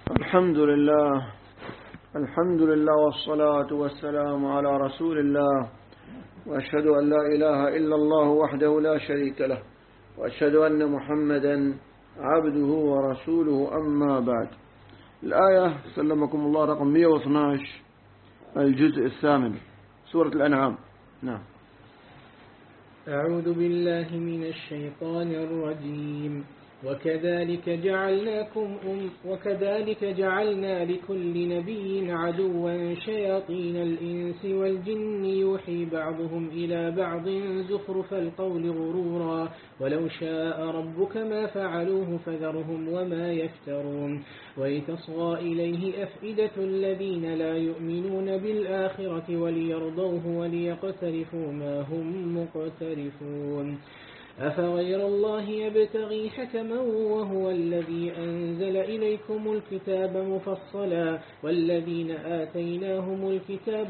الحمد لله والصلاة والسلام على رسول الله، وأشهد أن لا إله إلا الله وحده لا شريك له، وأشهد أن محمدا عبده ورسوله. أما بعد. الآية سلمكم الله رقم 112 الجزء الثامن سورة الأنعام. نعم. أعوذ بالله من الشيطان الرجيم. وكذلك جعلنا لكل نبي عدوا شياطين الإنس والجن يوحي بعضهم إلى بعض زخرف القول غرورا ولو شاء ربك ما فعلوه فذرهم وما يفترون. ولتصغى إليه أفئدة الذين لا يؤمنون بالآخرة وليرضوه وليقترفوا ما هم مقترفون. أفغير الله يبتغي حكما وهو الذي أنزل إليكم الكتاب مفصلا والذين آتيناهم الكتاب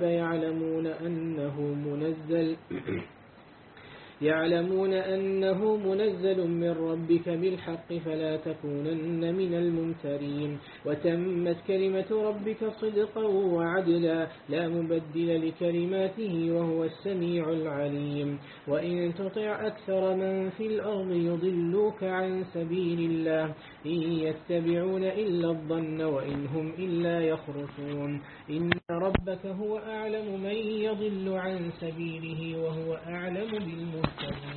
يعلمون أنه منزل من ربك بالحق فلا تكونن من الممترين. وتمت كلمة ربك صدقا وعدلا لا مبدل لكلماته وهو السميع العليم. وإن تطع أكثر من في الأرض يضلوك عن سبيل الله إن يتبعون إلا الظن وإن هم إلا يخرصون. إن ربك هو أعلم من يضل عن سبيله وهو أعلم بالمهتدين.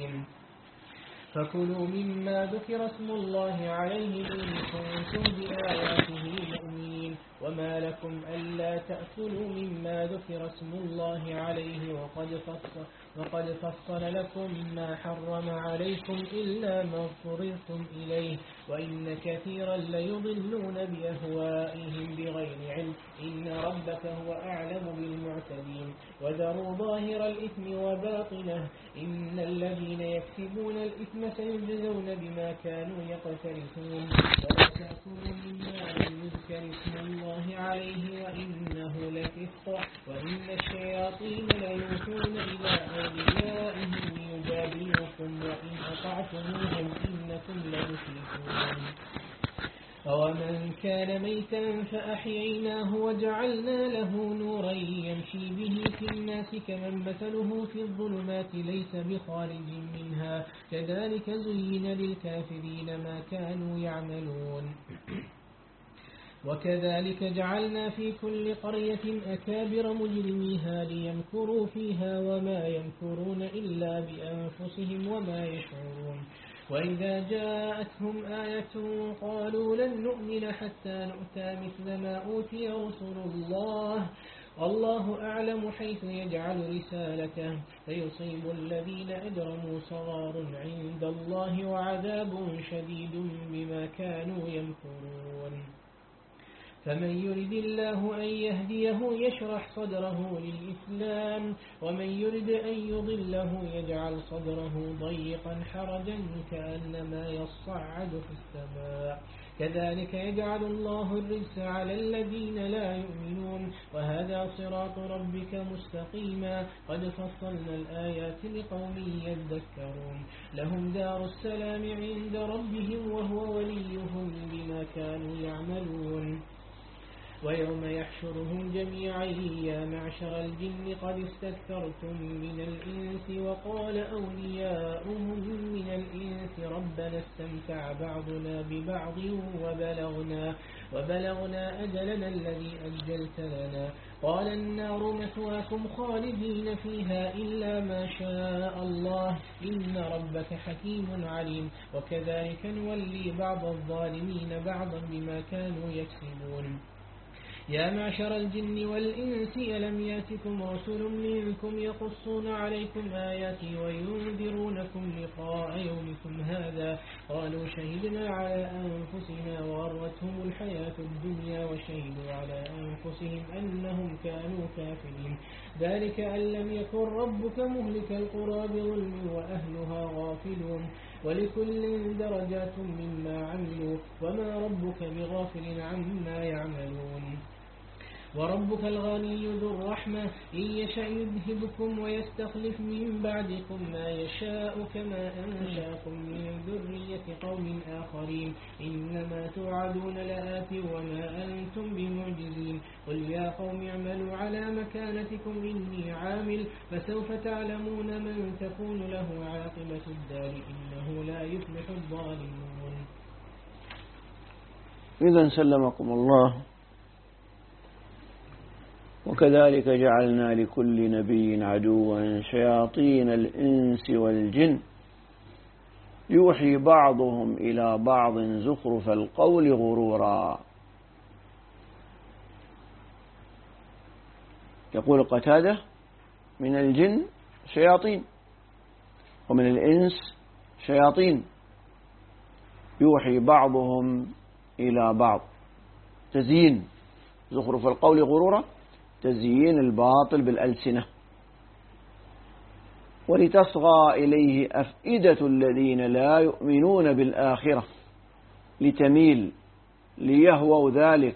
فكلوا مما ذكر اسم الله عليه إن كنتم بآياته مؤمنين. وما لكم ألا تأكلوا مما ذكر اسم الله عليه وقد فصل لكم ما حرم عليكم إلا ما اضطررتم إليه وإن كثيرا ليضلون بأهوائهم بغير علم إن ربك هو أعلم بالمعتدين. وذروا ظاهر الإثم وباطنه إن الذين يكسبون الإثم سيجزون بما كانوا يقترفون. ولا تأكلوا مما لم يذكر اسم الله عليه وإنه لفسق وإن الشياطين ليوحون إلى أوليائهم ليجادلوكم وإن أطعتموهم إنكم لمشركون. ومن كان ميتا فأحييناه وجعلنا له نورا يمشي به في الناس كمن مثله في الظلمات ليس بخارج منها كذلك زين للكافرين ما كانوا يعملون. وكذلك جعلنا في كل قرية أكابر مجرميها ليمكروا فيها وما يمكرون إلا بأنفسهم وما يشعرون. وإذا جاءتهم آية قالوا لن نؤمن حتى نؤتى مثل ما أوتي رسل الله أعلم حيث يجعل رسالته فيصيب الذين أجرموا صغار عند الله وعذاب شديد بما كانوا يمكرون. فمن يرد الله أن يهديه يشرح صدره للإسلام ومن يرد أن يضله يجعل صدره ضيقا حرجا كأنما يصعد في السماء كذلك يجعل الله الرجس على الذين لا يؤمنون. وهذا صراط ربك مستقيما قد فصلنا الآيات لقوم يذكرون. لهم دار السلام عند ربهم وهو وليهم بما كانوا يعملون. ويوم يحشرهم جميعا يا معشر الجن قد استكثرتم من الإنس وقال أولياؤهم من الإنس ربنا استمتع بعضنا ببعض وبلغنا أجلنا الذي أجلت لنا قال النار مثواكم خالدين فيها إلا ما شاء الله إن ربك حكيم عليم. وكذلك نولي بعض الظالمين بعضا بما كانوا يكسبون. يا معشر الجن والإنس ألم يأتكم رسل منكم يقصون عليكم آياتي وينذرونكم لقاء يومكم هذا قالوا شهدنا على أنفسنا وغرتهم الحياة الدنيا وشهدوا على أنفسهم أنهم كانوا كافرين. ذلك أن لم يكن ربك مهلك القرى بظلم وأهلها غافلون ولكل درجات مما عملوا وما ربك بغافل عما يعملون. وربك الغني ذو الرحمة إن يشأ يذهبكم ويستخلف من بعدكم ما يشاء كما أنشأكم من ذرية قوم آخرين إنما توعدون لآت وما أنتم بمعجزين قل يا قوم اعملوا على مكانتكم إني عامل فسوف تعلمون من تكون له عاقبة الدار إنه لا يفلح الظالمون. إذن سلمكم الله. وكذلك جعلنا لكل نبي عدوا شياطين الإنس والجن يوحي بعضهم إلى بعض زخرف القول غرورا. يقول قتادة من الجن شياطين ومن الإنس شياطين يوحي بعضهم إلى بعض. تزيين زخرف القول غرورا، تزيين الباطل بالألسنة. ولتصغى إليه أفئدة الذين لا يؤمنون بالآخرة لتميل ليهووا ذلك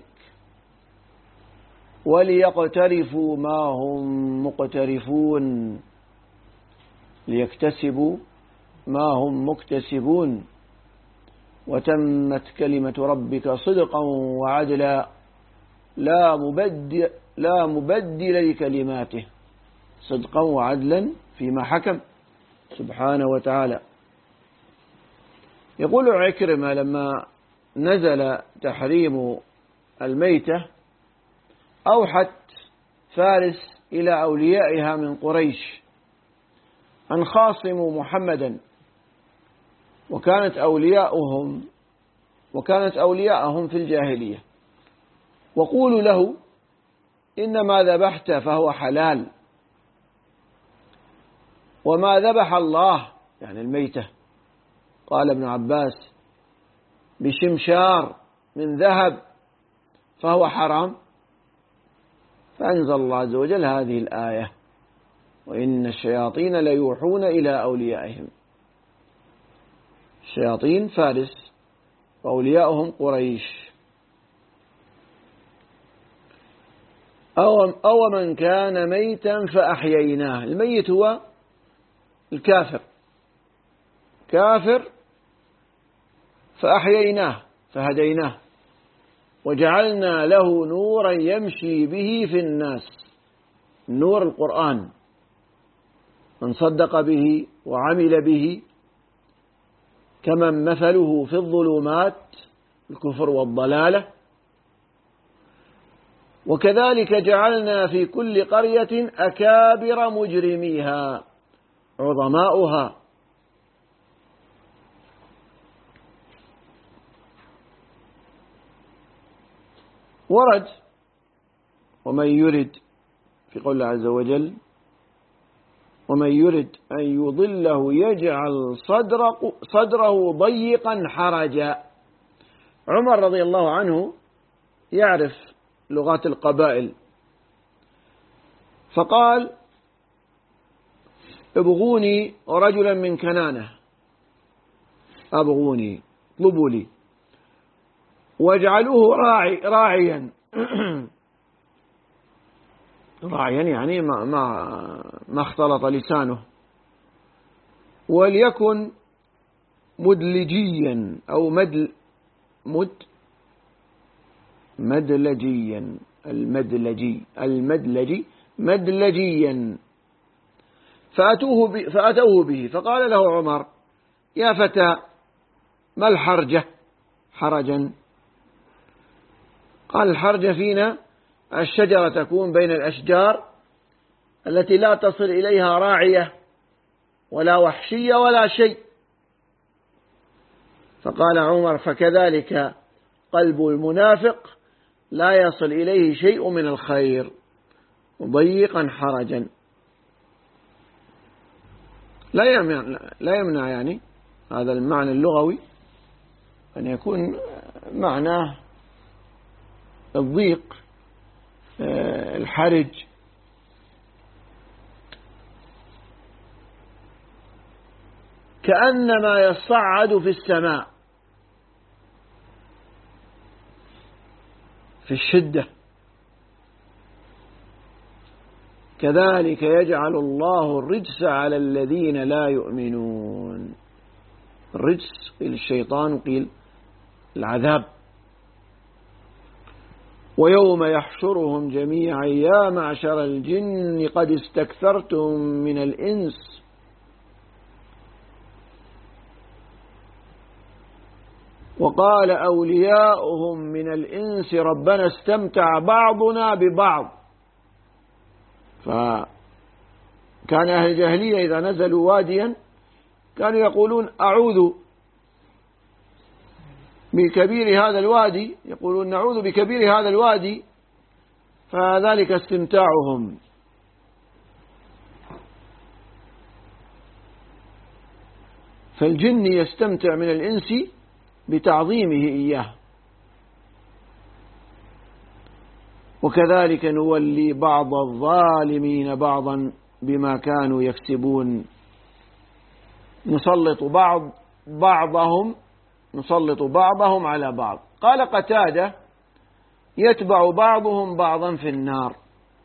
وليقترفوا ما هم مقترفون ليكتسبوا ما هم مكتسبون وتمت كلمة ربك صدقا وعدلا لا مبدل لكلماته صدقا وعدلا فيما حكم سبحانه وتعالى. يقول عكرمة لما نزل تحريم الميتة أوحت فارس إلى أوليائها من قريش أن خاصموا محمدا وكانت أولياءهم في الجاهلية وقولوا له إنما ذبحت فهو حلال وما ذبح الله يعني الميتة قال ابن عباس بشمشار من ذهب فهو حرام. فأنزل الله عز وجل هذه الآية وإن الشياطين ليوحون إلى أوليائهم. الشياطين فارس وأولياؤهم قريش. أو من كان ميتا فأحييناه. الميت هو الكافر، كافر فأحييناه فهديناه وجعلنا له نورا يمشي به في الناس. النور القرآن، من صدق به وعمل به كمن مثله في الظلمات الكفر والضلالة. وكذلك جعلنا في كل قرية أكابر مجرميها عظماؤها. ورد ومن يرد في قول الله عز وجل ومن يرد أن يضله يجعل صدره ضيقا حرجا. عمر رضي الله عنه يعرف لغات القبائل فقال ابغوني رجلا من كنانة، ابغوني اطلبوا لي واجعلوه راعيا راعيا يعني ما اختلط لسانه، وليكن مدلجيا أو مدلجيا مدلجيا. فأتوه به فقال له عمر يا فتى ما الحرجة؟ حرجا. قال الحرجة فينا الشجرة تكون بين الأشجار التي لا تصل إليها راعية ولا وحشية ولا شيء. فقال عمر فكذلك قلب المنافق لا يصل إليه شيء من الخير ضيقا حرجا. لا يمنع يعني هذا المعنى اللغوي أن يكون معناه الضيق الحرج. كأنما يصعد في السماء في الشدة كذلك يجعل الله الرجس على الذين لا يؤمنون. الرجس قيل الشيطان وقيل العذاب. ويوم يحشرهم جميعا يا معشر الجن قد استكثرتم من الإنس وقال أولياؤهم من الإنس ربنا استمتع بعضنا ببعض. فكان أهل الجاهلية إذا نزلوا واديا كانوا يقولون أعوذ بكبير هذا الوادي، يقولون نعوذ بكبير هذا الوادي، فذلك استمتاعهم. فالجن يستمتع من الإنس بتعظيمه إياه. وكذلك نولي بعض الظالمين بعضا بما كانوا يكسبون، نسلط بعضهم على بعض. قال قتادة يتبع بعضهم بعضا في النار.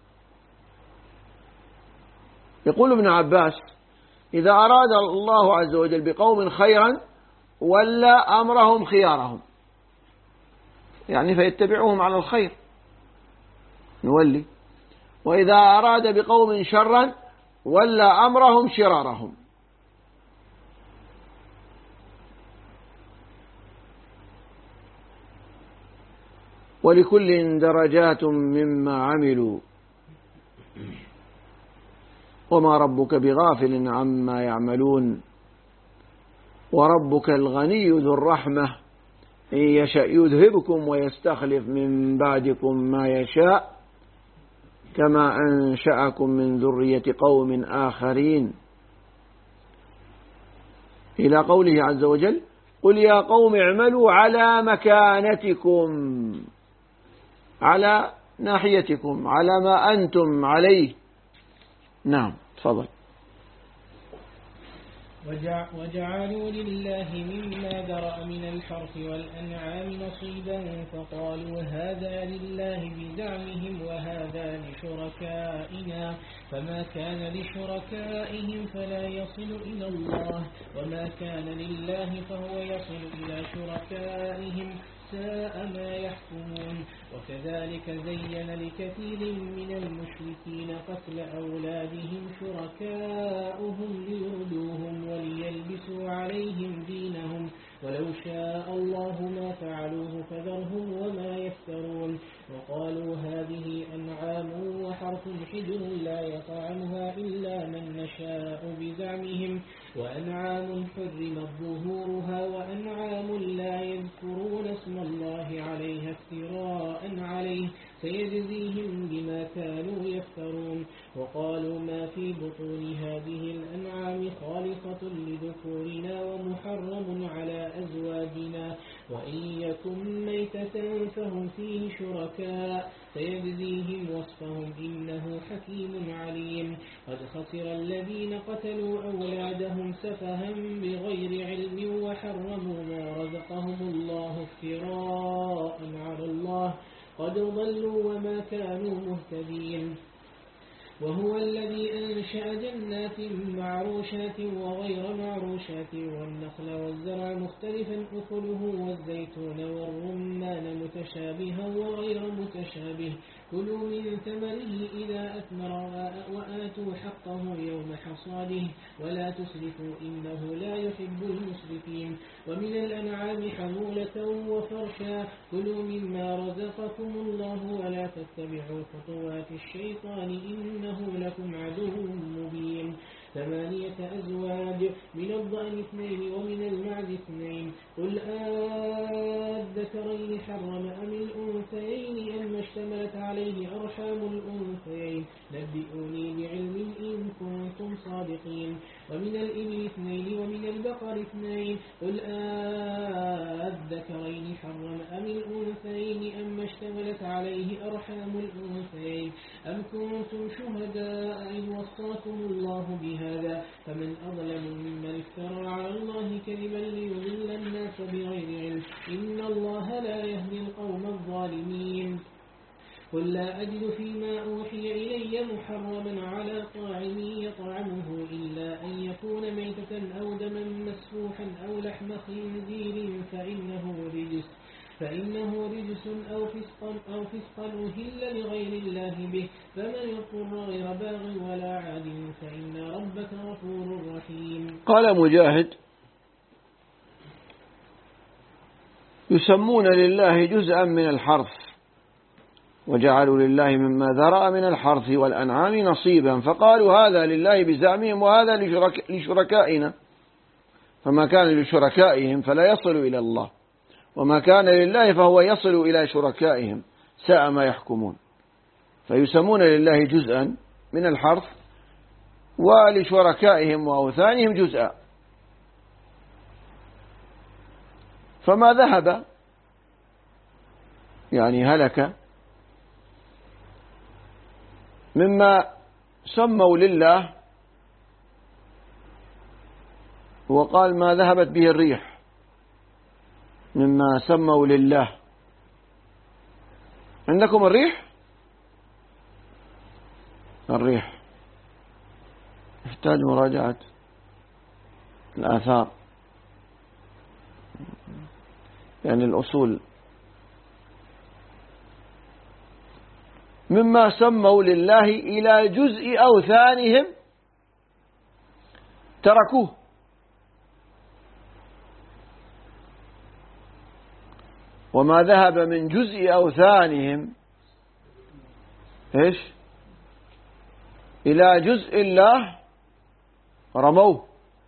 يقول ابن عباس إذا أراد الله عز وجل بقوم خيرا ولى أمرهم خيارهم، يعني فيتبعوهم على الخير نولي، وإذا أراد بقوم شرا ولى أمرهم شرارهم. ولكل درجات مما عملوا وما ربك بغافل عما يعملون وربك الغني ذو الرحمة إن يشأ يذهبكم ويستخلف من بعدكم ما يشاء كما أنشأكم من ذرية قوم آخرين، إلى قوله عز وجل قل يا قوم اعملوا على مكانتكم، على ناحيتكم، على ما أنتم عليه. نعم تفضل. وجعلوا لله مما ذرأ من الحرث والأنعام نصيبا فقالوا هذا لله بزعمهم وهذا لشركائنا، فما كان لشركائهم فلا يصل إلى الله وما كان لله فهو يصل إلى شركائهم ساء ما يحكمون. وكذلك زين لكثير من المشركين قتل أولادهم شركاؤهم ليردوهم وليلبسوا عليهم دينهم ولو شاء الله ما فعلوه فذرهم وما يفترون. وقالوا هذه أنعام وحرث حجر لا يطعمها إلا من نشاء بزعمهم وأنعام حرمت ظهورها وأنعام لا يذكرون اسم الله عليها افتراء عليه سيجزيهم بما كانوا يفترون. وقالوا ما في بطون هذه الأنعام خالصة لذكورنا ومحرم على أزواجنا وإن يكن ميتة فهم فيه شركاء سيجزيهم وصفهم إنه حكيم عليم. قد خسر الذين قتلوا أولادهم سفها بغير علم وحرموا ما رزقهم الله افتراء على الله قد ضلوا وما كانوا مهتدين. وهو الذي أنشأ جنات معروشات وغير معروشات والنخل والزرع مختلفا أكله والزيتون والرمان متشابها وغير متشابه كلوا من ثمره إذا أثمر وآتوا حقه يوم حصاده ولا تسرفوا إنه لا يحب المسرفين. ومن الأنعام حمولة وفرشا كلوا مما رزقكم الله ولا تتبعوا خطوات الشيطان إنه لكم عدو مبين. 8 أزواج من الضأن 2 ومن المعز 2 قل الذكرين حرم أم الأنثيين أم اشتملت عليه أرحام الأنثيين نبئوني بعلم إن كنتم صادقين. ومن الإبل 2 ومن البقر 2 قل الذكرين حرم أم الأنثيين أم اشتملت عليه أرحام الأنثيين أم كنتم شهداء إذ وصاكم الله بهذا فمن أظلم ممن افترى على الله كذبا ليضل الناس بغير علم إن الله لا يهدي القوم الظالمين. قل لا أجد فيما أوحي إلي محرما على طاعم يطعمه إلا أن يكون ميتة أو دما مسفوحا أو لحم خنزير فإنه رجس أو فسقا أهل لغير الله به، فمن يضطر غير باغ ولا عاد فإن ربك غفور رحيم. قال مجاهد: يسمون لله جزءا من الحرث، وجعلوا لله مما ذرأ من الحرث والأنعام نصيبا، فقالوا هذا لله بزعمهم وهذا لشركائنا، فما كان لشركائهم فلا يصل إلى الله، وما كان لله فهو يصل إلى شركائهم، ساء ما يحكمون. فيسمون لله جزءا من الحرث ولشركائهم وأوثانهم جزءا، فما ذهب يعني هلك مما سموا لله، وقال ما ذهبت به الريح مما سموا لله. عندكم الريح يحتاج مراجعة الآثار، يعني الأصول. مما سموا لله إلى جزء أوثانهم تركوه، وما ذهب من جزء أوثانهم إلى جزء الله رموه،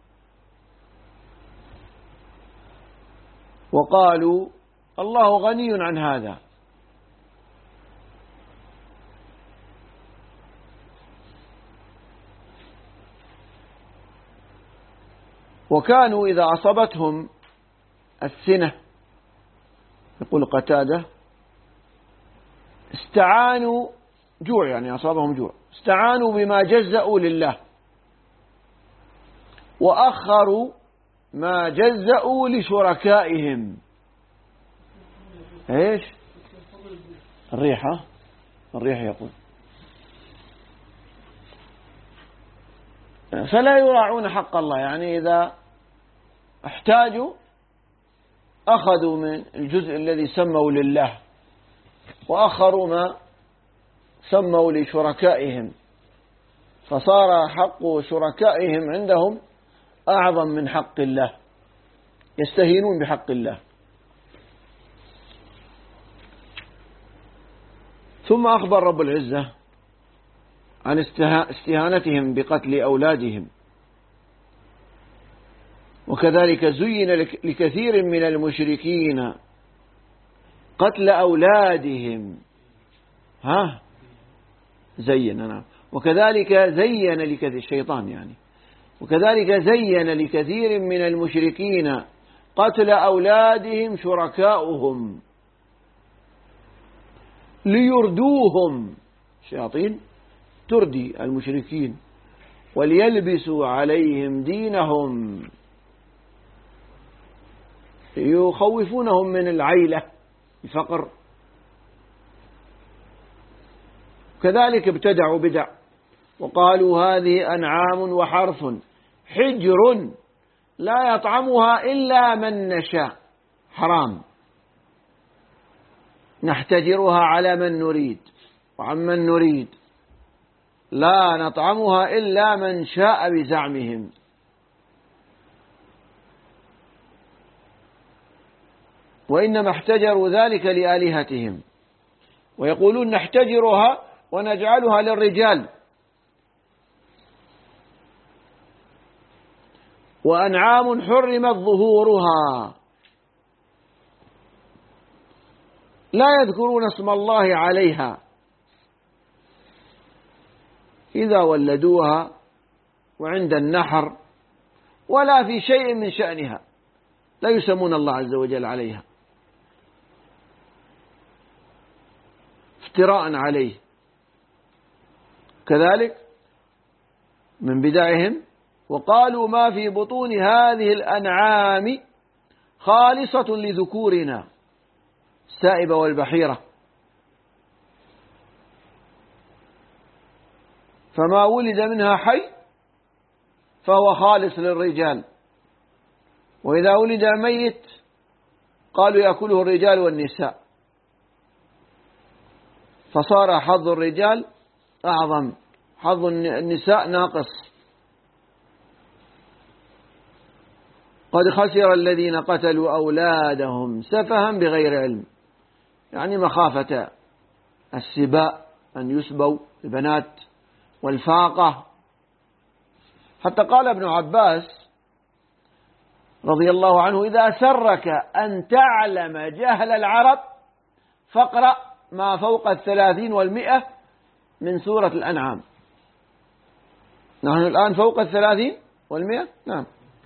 وقالوا الله غني عن هذا. وكانوا إذا أصابتهم السنة، يقول قتادة، استعانوا جوع، يعني أصابهم جوع، استعانوا بما جزأوا لله وأخروا ما جزأوا لشركائهم. الريح يقول. فلا يراعون حق الله، يعني إذا احتاجوا أخذوا من الجزء الذي سموا لله وأخروا ما سموا لشركائهم، فصار حق شركائهم عندهم أعظم من حق الله، يستهينون بحق الله. ثم أخبر رب العزة عن استهانتهم بقتل أولادهم، وكذلك زين لكثير من المشركين قتل أولادهم. وكذلك زين لكثير الشيطان، يعني وكذلك زين لكثير من المشركين قتل أولادهم شركاؤهم ليردوهم، شياطين تردي المشركين، وليلبسوا عليهم دينهم، يخوفونهم من العيلة الفقر. كذلك ابتدعوا بدع وقالوا هذه أنعام وحرث حجر لا يطعمها إلا من نشاء، حرام، نحتجرها على من نريد وعمن نريد، لا نطعمها إلا من شاء بزعمهم. وإنما احتجروا ذلك لآلهتهم، ويقولون نحتجرها ونجعلها للرجال، وأنعام حرمت ظهورها لا يذكرون اسم الله عليها إذا ولدوها وعند النحر ولا في شيء من شأنها، لا يسمون الله عز وجل عليها افتراء عليه. كذلك من بدعهم وقالوا ما في بطون هذه الأنعام خالصة لذكورنا، السائبة والبحيرة، فما ولد منها حي فهو خالص للرجال، وإذا ولد ميت قالوا يأكله الرجال والنساء، فصار حظ الرجال أعظم، حظ النساء ناقص. قد خسر الذين قتلوا أولادهم سفها بغير علم، يعني مخافة السباء أن يسبوا البنات والفاقة. حتى قال ابن عباس رضي الله عنه: إذا سرك أن تعلم جهل العرب فاقرأ ما فوق 30 و100 من سورة الأنعام. نحن الآن فوق 30 و100. نعم.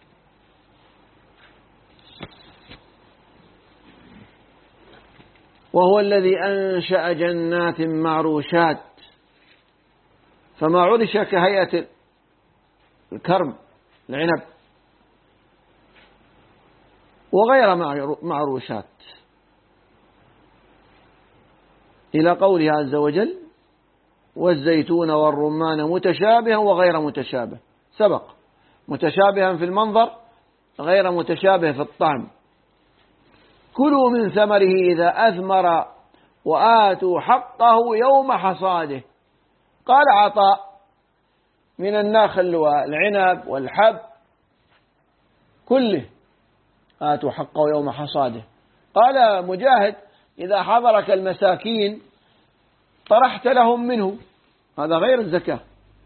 وهو الذي أنشأ جنات معروشات، فما عرش كهيئة الكرم العنب، وغير معروشات، إلى قوله عز وجل: والزيتون والرمان متشابها وغير متشابه. سبق متشابها في المنظر غير متشابه في الطعم. كلوا من ثمره إذا أثمر وآتوا حقه يوم حصاده. قال عطاء: من النخل والعنب والحب كله آتوا حقه يوم حصاده. قال مجاهد: إذا حضرك المساكين طرحت لهم منه، هذا غير الزكاة.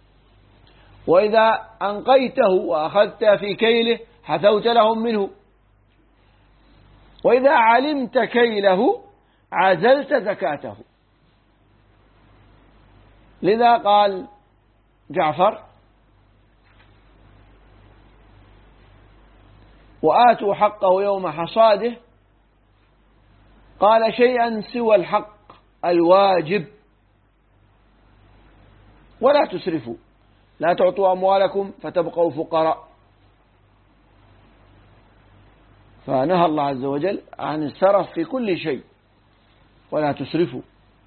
وإذا أنقيته وأخذت في كيله حثوت لهم منه. وإذا علمت كيله عزلت زكاته. لذا قال جعفر: وآتوا حقه يوم حصاده، قال شيئا سوى الحق الواجب، ولا تسرفوا، لا تعطوا أموالكم فتبقوا فقراء. فنهى الله عز وجل عن السرف في كل شيء، ولا تسرفوا.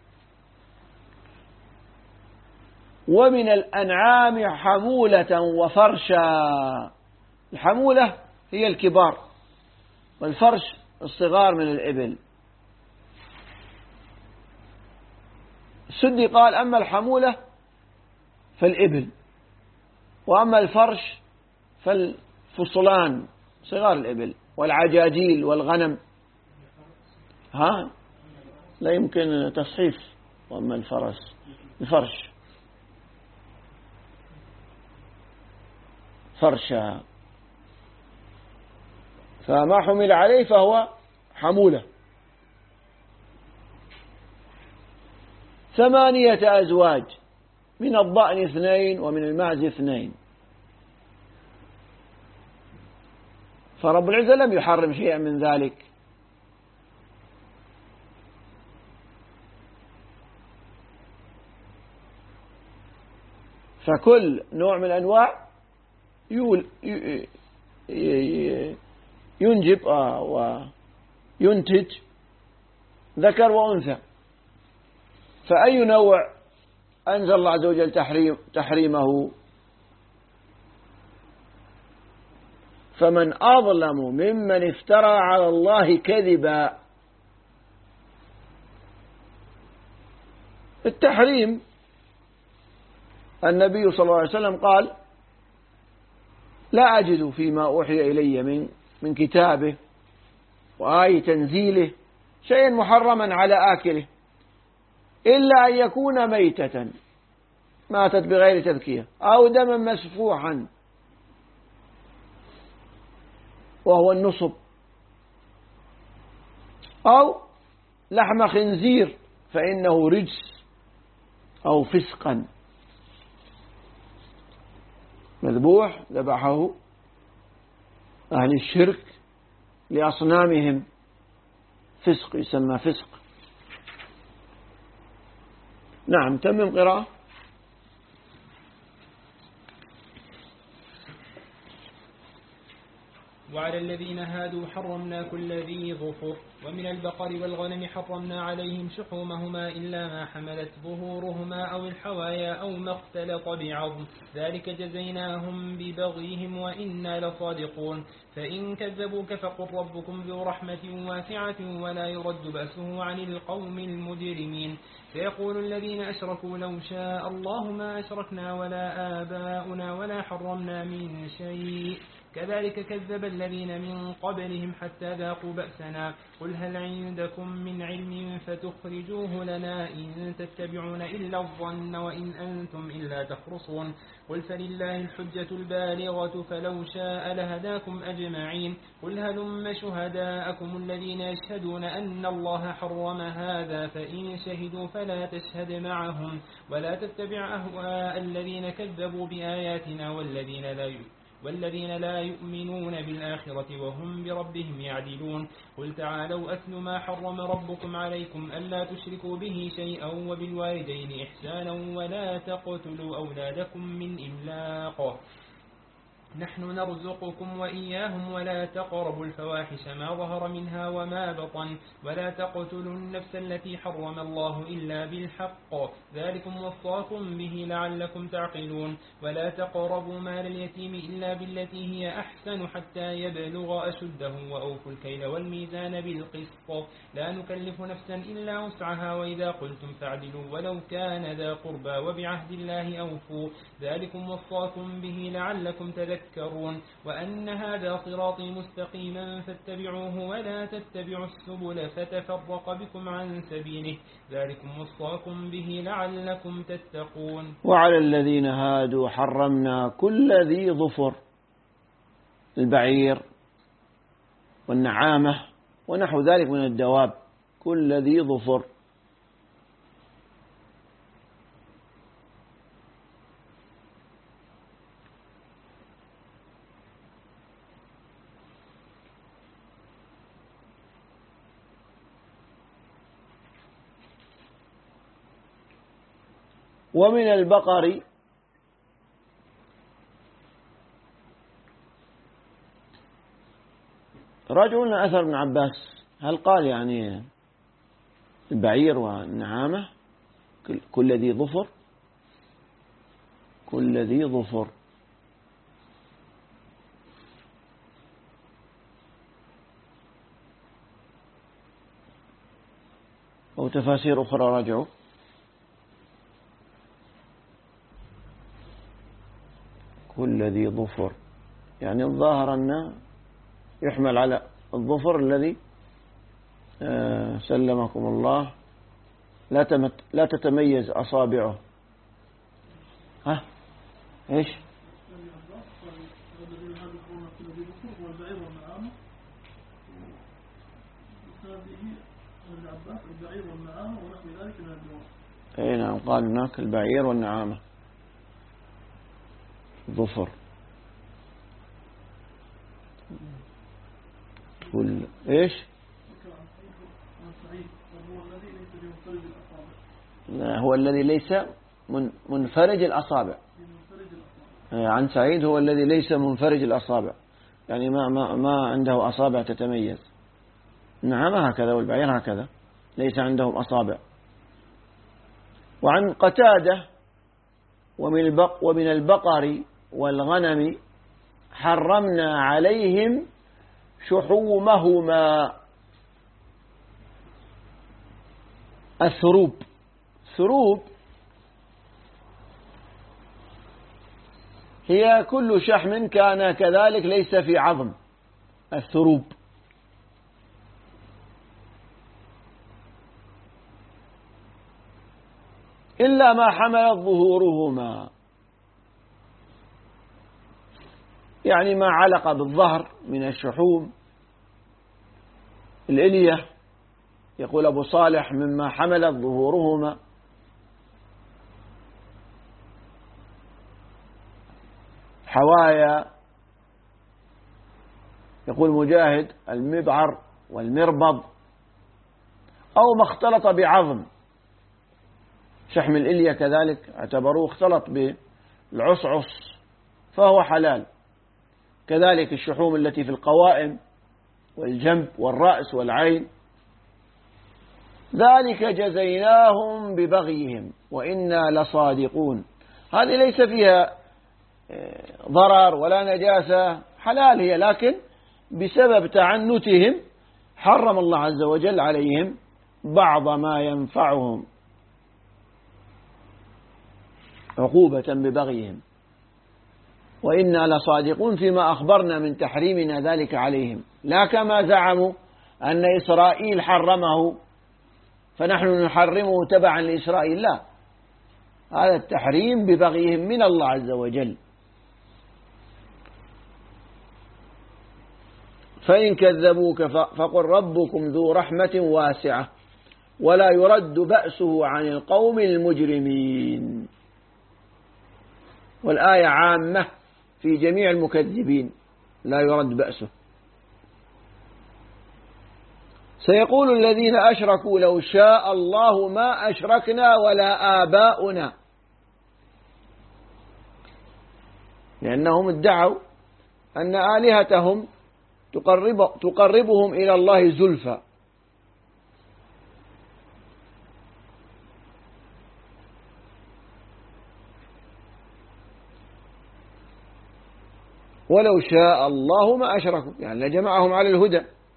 ومن الأنعام حمولة وفرشا. الحمولة هي الكبار، والفرش الصغار من الإبل. السدي قال: أما الحمولة فالإبل، وأما الفرش فالفصلان صغار الإبل والعجاجيل والغنم. لا يمكن تصحيف. وأما الفرش فرشا، فما حمل عليه فهو حمولة. 8 أزواج، من الضأن 2 ومن المعز 2. فرب العزة لم يحرم شيئا من ذلك. فكل نوع من الأنواع ينجب وينتج ذكر وأنثى. فأي نوع أنزل الله عز وجل تحريمه؟ فمن أظلم ممن افترى على الله كذبا. التحريم النبي صلى الله عليه وسلم قال: لا أجد فيما أوحي إلي من كتابه وآي تنزيله شيئا محرما على آكله إلا أن يكون ميتة ماتت بغير تذكية، أو دما مسفوحا وهو النصب، أو لحم خنزير فإنه رجس أو فسقا، مذبوح ذبحه أهل الشرك لأصنامهم، فسق، يسمى فسق. نعم. تمم قراءة. وعلى الذين هادوا حرمنا كل ذي ظفر ومن البقر والغنم حرمنا عليهم شحومهما إلا ما حملت ظهورهما أو الحوايا أو ما اختلط بعظم ذلك جزيناهم ببغيهم وإنا لصادقون فإن كذبوك فقل ربكم ذو رحمة واسعة ولا يرد بأسه عن القوم المجرمين سيقول الذين أشركوا لو شاء الله ما أشركنا ولا آباؤنا ولا حرمنا من شيء كذلك كذب الذين من قبلهم حتى ذاقوا بأسنا قل هل عندكم من علم فتخرجوه لنا إن تتبعون إلا الظن وإن أنتم إلا تخرصون قل فلله الحجة البالغة فلو شاء لهداكم أجمعين قل هلم شهداءكم الذين يشهدون أن الله حرم هذا فإن شهدوا فلا تشهد معهم ولا تتبع أهواء الذين كذبوا بآياتنا والذين لا يؤمنون بالآخرة وهم بربهم يعدلون قل تعالوا أتل ما حرم ربكم عليكم ألا تشركوا به شيئا وبالوالدين إحسانا ولا تقتلوا أولادكم من إملاق نحن نرزقكم وإياهم ولا تقربوا الفواحش ما ظهر منها وما بطن ولا تقتلوا النفس التي حرم الله إلا بالحق ذلكم وصاكم به لعلكم تعقلون ولا تقربوا مال اليتيم إلا بالتي هي أحسن حتى يبلغ أشده وأوفوا الكيل والميزان بالقسط لا نكلف نفسا إلا وسعها وإذا قلتم فاعدلوا ولو كان ذا قربى وبعهد الله أوفوا ذلكم وصاكم به لعلكم تذكرون وأن هذا صراطي مستقيما فاتبعوه ولا تتبعوا السبل فتفرق بكم عن سبيله ذلكم وصاكم به لعلكم تتقون وعلى الذين هادوا حرمنا كل ذي ظفر البعير والنعامة ونحو ذلك من الدواب كل ذي ظفر ومن البقر رجعنا أثر ابن عباس هل قال يعني البعير والنعامة كل ذي ظفر كل ذي ظفر أو تفاسير أخرى رجعوا كل ذي ظفر يعني الظاهر أنه يحمل على الظفر الذي سلمكم الله لا تتميز أصابعه ها إيش أي نعم قال هناك البعير والنعامة ظفر إيش لا هو الذي ليس منفرج الأصابع عن سعيد هو الذي ليس منفرج الأصابع يعني ما عنده أصابع تتميز نعم هكذا والبعير هكذا ليس عندهم أصابع وعن قتادة ومن البقر والغنم حرمنا عليهم شحومهما الثروب هي كل شحم كان كذلك ليس في عظم الثروب إلا ما حملت ظهورهما يعني ما علق بالظهر من الشحوم الإلية يقول أبو صالح مما حملت ظهورهما حوايا يقول مجاهد المبعر والمربض أو ما اختلط بعظم شحم الإلية كذلك اعتبروه اختلط بالعصعص فهو حلال كذلك الشحوم التي في القوائم والجنب والرأس والعين. ذلك جزيناهم ببغيهم وإنا لصادقون. هذه ليس فيها ضرر ولا نجاسة، حلال هي، لكن بسبب تعنتهم حرم الله عز وجل عليهم بعض ما ينفعهم عقوبة ببغيهم، وإنا لصادقون فيما أخبرنا من تحريمنا ذلك عليهم، لا كما زعموا أن إسرائيل حرمه فنحن نحرمه تبعا لإسرائيل، لا، هذا التحريم ببغيهم من الله عز وجل. فإن كذبوك فقل ربكم ذو رحمة واسعة ولا يرد بأسه عن القوم المجرمين. والآية عامة في جميع المكذبين، لا يرد بأسه. سيقول الذين أشركوا لو شاء الله ما أشركنا ولا آباؤنا، لأنهم ادعوا أن آلهتهم تقربهم إلى الله زلفى، ولو شاء الله ما أشركوا، يعني لجمعهم على الهدى.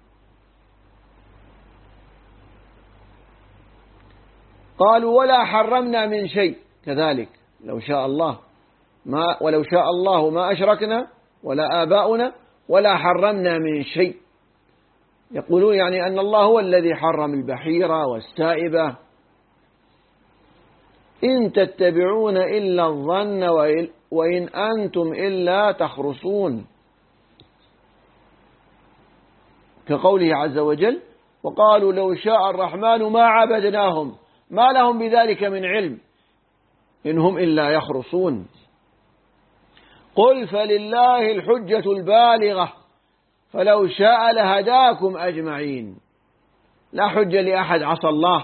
قالوا ولا حرمنا من شيء، كذلك لو شاء الله ولو شاء الله ما أشركنا ولا آباؤنا ولا حرمنا من شيء. يقولون يعني أن الله هو الذي حرم البحيرة والسائبة. إن تتبعون إلا الظن وإن أنتم إلا تخرصون، كقوله عز وجل وقالوا لو شاء الرحمن ما عبدناهم ما لهم بذلك من علم إن هم إلا يخرصون. قل فلله الحجة البالغة فلو شاء لهداكم أجمعين. لا حجة لأحد عصى الله،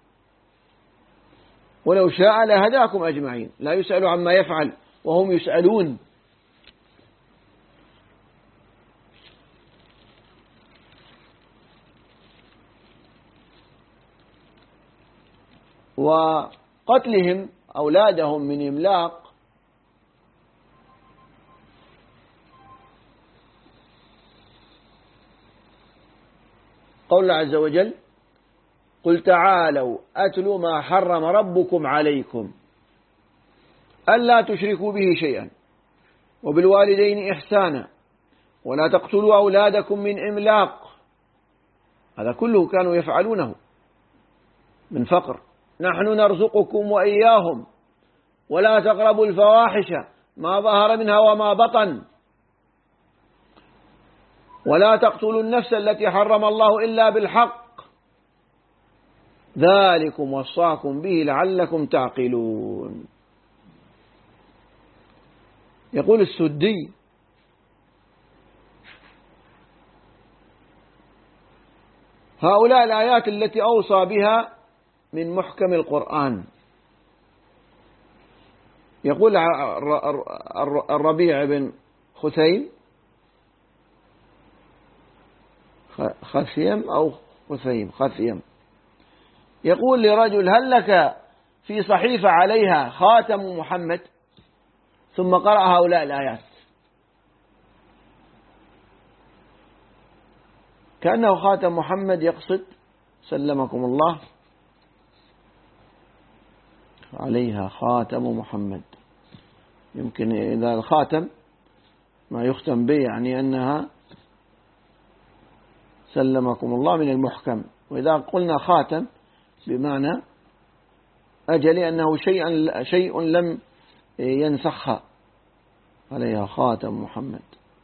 ولو شاء لهداكم أجمعين، لا يسأل عما يفعل وهم يسألون. وقتلهم أولادهم من إملاق قول الله عز وجل قل تعالوا أتل ما حرم ربكم عليكم ألا تشركوا به شيئا وبالوالدين إحسانا ولا تقتلوا أولادكم من إملاق. هذا كله كانوا يفعلونه من فقر. نحن نرزقكم وإياهم ولا تقربوا الفواحش ما ظهر منها وما بطن ولا تقتلوا النفس التي حرم الله إلا بالحق ذلكم وصاكم به لعلكم تعقلون. يقول السدي هؤلاء الآيات التي أوصى بها من محكم القرآن. يقول الربيع بن خثيم أو خثيم يقول لرجل هل لك في صحيفة عليها خاتم محمد؟ ثم قرأ هؤلاء الآيات كأنه خاتم محمد، يقصد سلمكم الله عليها خاتم محمد. يمكن إذا الخاتم ما يختم به يعني أنها سلمكم الله من المحكم، وإذا قلنا خاتم بمعنى أجل أنه شيء لم ينسخها، عليها خاتم محمد.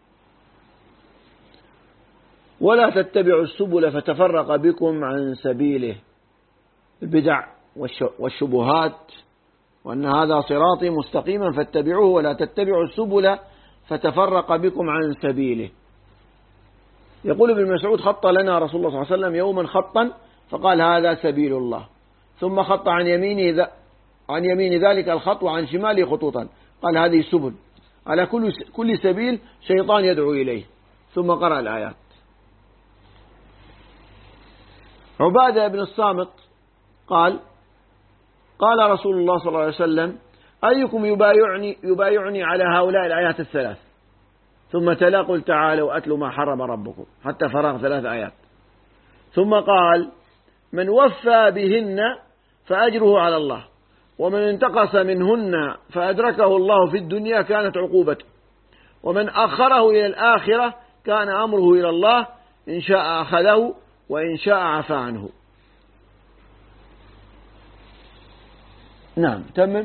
ولا تتبعوا السبل فتفرق بكم عن سبيله، البدع والشبهات، وأن هذا صراطي مستقيما فاتبعوه ولا تتبعوا السبل فتفرق بكم عن سبيله. يقول ابن مسعود خط لنا رسول الله صلى الله عليه وسلم يوما خطا فقال هذا سبيل الله، ثم خط عن يمين ذلك الخط وعن شماله خطوطا قال هذه سبل. على كل سبيل شيطان يدعو إليه. ثم قرأ الآيات. عبادة بن الصامت قال رسول الله صلى الله عليه وسلم: أيكم يبايعني على هؤلاء الآيات الثلاث؟ ثم تلا: قل تعالوا أتلوا ما حرم ربكم، حتى فرغ 3 آيات. ثم قال: من وفى بهن فأجره على الله، ومن انتقص منهن فأدركه الله في الدنيا كانت عقوبته، ومن أخره إلى الآخرة كان أمره إلى الله، إن شاء أخذه وإن شاء عفى عنه. نعم، تمم.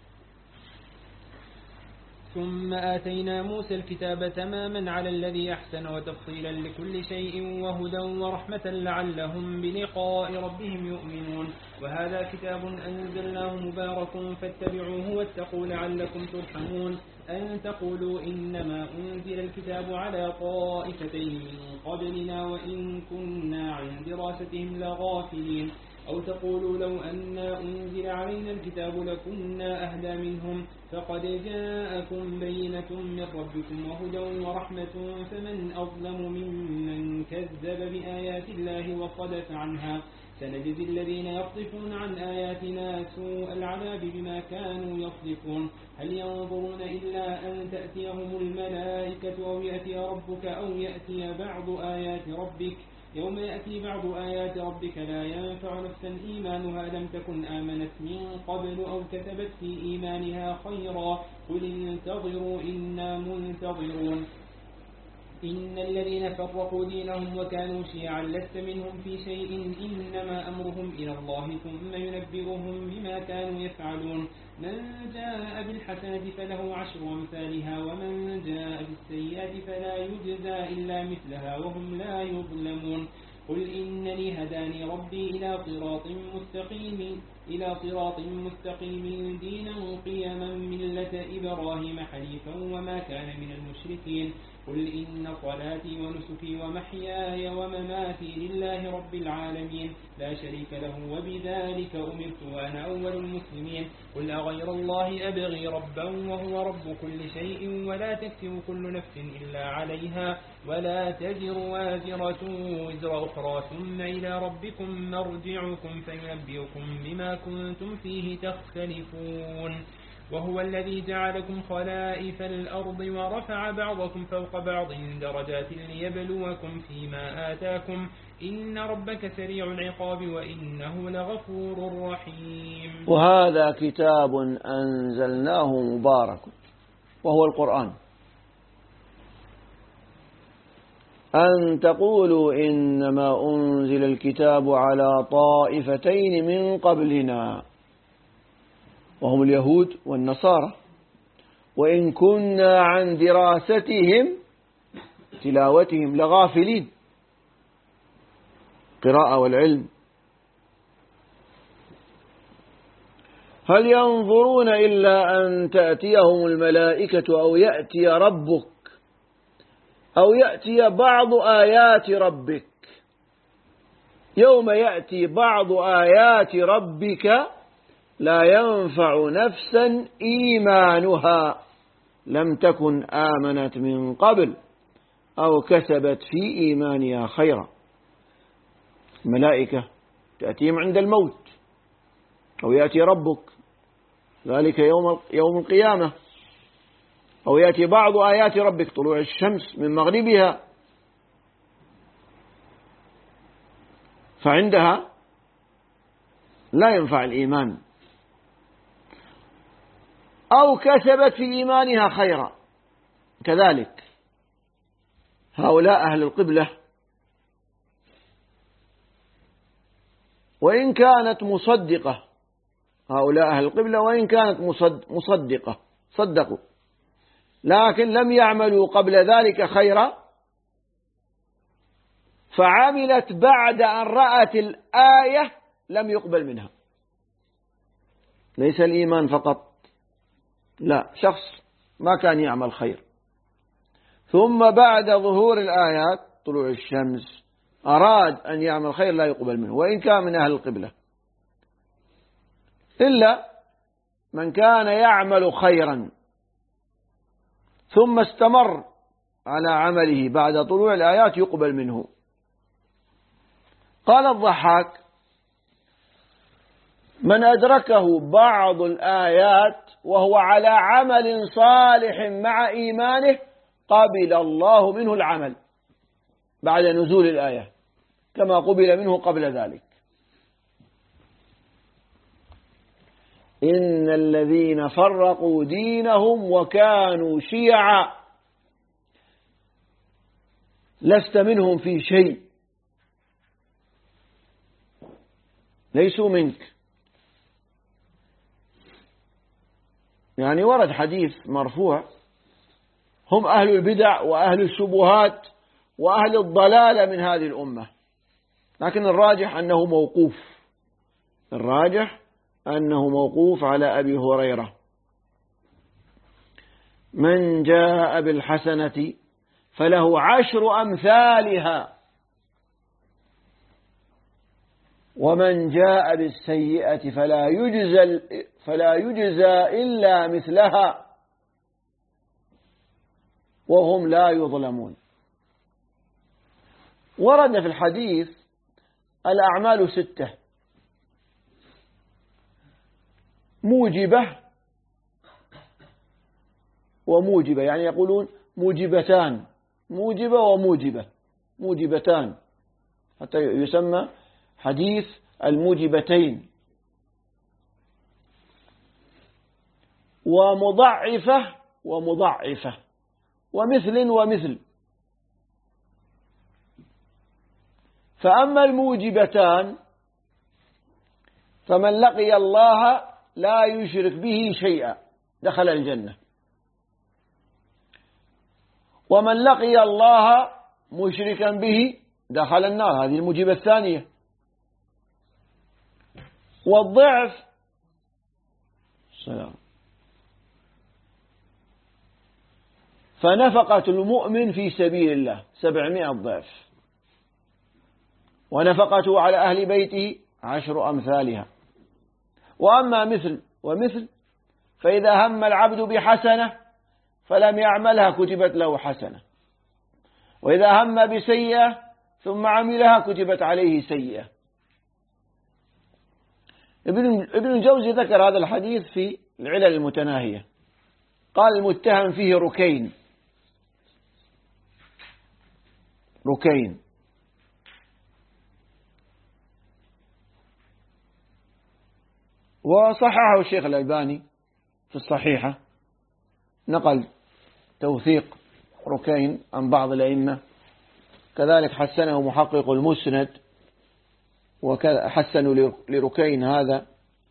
ثم آتينا موسى الكتاب تماما على الذي أحسن وتفصيلا لكل شيء وهدى ورحمة لعلهم بلقاء ربهم يؤمنون. وهذا كتاب أنزلناه مبارك فاتبعوه واتقوا لعلكم ترحمون. أن تقولوا إنما أنزل الكتاب على طائفتين من قبلنا وإن كنا عن دراستهم لغافلين. أو تقولوا لو أنا أنزل علينا الكتاب لكنا أهدى منهم. فقد جاءكم بينة من ربكم وهدى ورحمة فمن أظلم ممن كذب بآيات الله وصدف عنها. سنجزي الذين يصدفون عن آياتنا سوء العذاب بما كانوا يصدفون. هل ينظرون إلا أن تأتيهم الملائكة أو يأتي ربك أو يأتي بعض آيات ربك؟ يوم يأتي بعض آيات ربك لا ينفع نفسا إيمانها لم تكن آمنت من قبل أو كتبت في إيمانها خيرا. قل انتظروا إنا منتظرون. إن الذين فرقوا دينهم وكانوا شيعا لست منهم في شيء إنما أمرهم إلى الله ثم ينبئهم بما كانوا يفعلون. من جاء بالحسنة فله 10 أمثالها ومن جاء بالسيئة فلا يجزى إلا مثلها وهم لا يظلمون. قل إنني هداني ربي إلى صراط مستقيم دينا قيما ملة إبراهيم حنيفا وما كان من المشركين. قل إن صلاتي ونسكي ومحياي ومماتي لله رب العالمين لا شريك له وبذلك أمرت وأنا أول المسلمين. قل أغير الله أبغي ربا وهو رب كل شيء ولا تكسب كل نفس إلا عليها ولا تزر وازرة وزر أخرى ثم إلى ربكم مرجعكم فينبئكم بما كنتم فيه تختلفون. وهو الذي جعلكم خلائف الأرض ورفع بعضكم فوق بعض درجات ليبلوكم فيما آتاكم إن ربك سريع العقاب وإنه لغفور رحيم. وهذا كتاب أنزلناه مبارك وهو القرآن. أن تقولوا إنما أنزل الكتاب على طائفتين من قبلنا وهم اليهود والنصارى وإن كنا عن دراستهم تلاوتهم لغافلين. قراءة والعلم. هل ينظرون إلا أن تأتيهم الملائكة أو يأتي ربك أو يأتي بعض آيات ربك؟ يوم يأتي بعض آيات ربك لا ينفع نفسا إيمانها لم تكن آمنت من قبل أو كسبت في إيمانها خيرا. الملائكة تأتيهم عند الموت أو يأتي ربك ذلك يوم القيامة أو يأتي بعض آيات ربك طلوع الشمس من مغربها فعندها لا ينفع الإيمان أو كسبت في إيمانها خيرا. كذلك هؤلاء أهل القبلة وإن كانت مصدقة هؤلاء أهل القبلة وإن كانت مصدقة صدقوا لكن لم يعملوا قبل ذلك خيرا فعملت بعد أن رأت الآية لم يقبل منها. ليس الإيمان فقط، لا، شخص ما كان يعمل خير ثم بعد ظهور الآيات طلوع الشمس أراد أن يعمل خير لا يقبل منه وإن كان من أهل القبلة، إلا من كان يعمل خيرا ثم استمر على عمله بعد طلوع الآيات يقبل منه. قال الضحاك: من أدركه بعض الآيات وهو على عمل صالح مع إيمانه قبل الله منه العمل بعد نزول الآية كما قبل منه قبل ذلك. إن الذين فرقوا دينهم وكانوا شيعا لست منهم في شيء، ليسوا منك. يعني ورد حديث مرفوع: هم أهل البدع وأهل الشبهات وأهل الضلالة من هذه الأمة. لكن الراجح أنه موقوف، الراجح أنه موقوف على أبي هريرة: من جاء بالحسنة فله 10 أمثالها ومن جاء بالسيئة فلا يجزى إلا مثلها وهم لا يظلمون. ورد في الحديث: الأعمال 6 موجبة وموجبة، يعني يقولون موجبتان، موجبة وموجبة، موجبتان، حتى يسمى حديث الموجبتين. ومضعفة ومضعفة، ومثل ومثل. فأما الموجبتان فمن لقي الله لا يشرك به شيئا دخل الجنة، ومن لقي الله مشركا به دخل النار. هذه الموجبة الثانية. والضعف فنفقة المؤمن في سبيل الله 700 ضعف، ونفقته على أهل بيته 10 أمثالها. وأما مثل ومثل فإذا هم العبد بحسنة فلم يعملها كتبت له حسنة، وإذا هم بسيئة ثم عملها كتبت عليه سيئة. ابن الجوزي ذكر هذا الحديث في العلل المتناهية، قال: المتهم فيه ركين. وصححه الشيخ الألباني في الصحيحة، نقل توثيق ركين عن بعض الأئمة، كذلك حسنه محقق المسند، وحسنوا لركين هذا.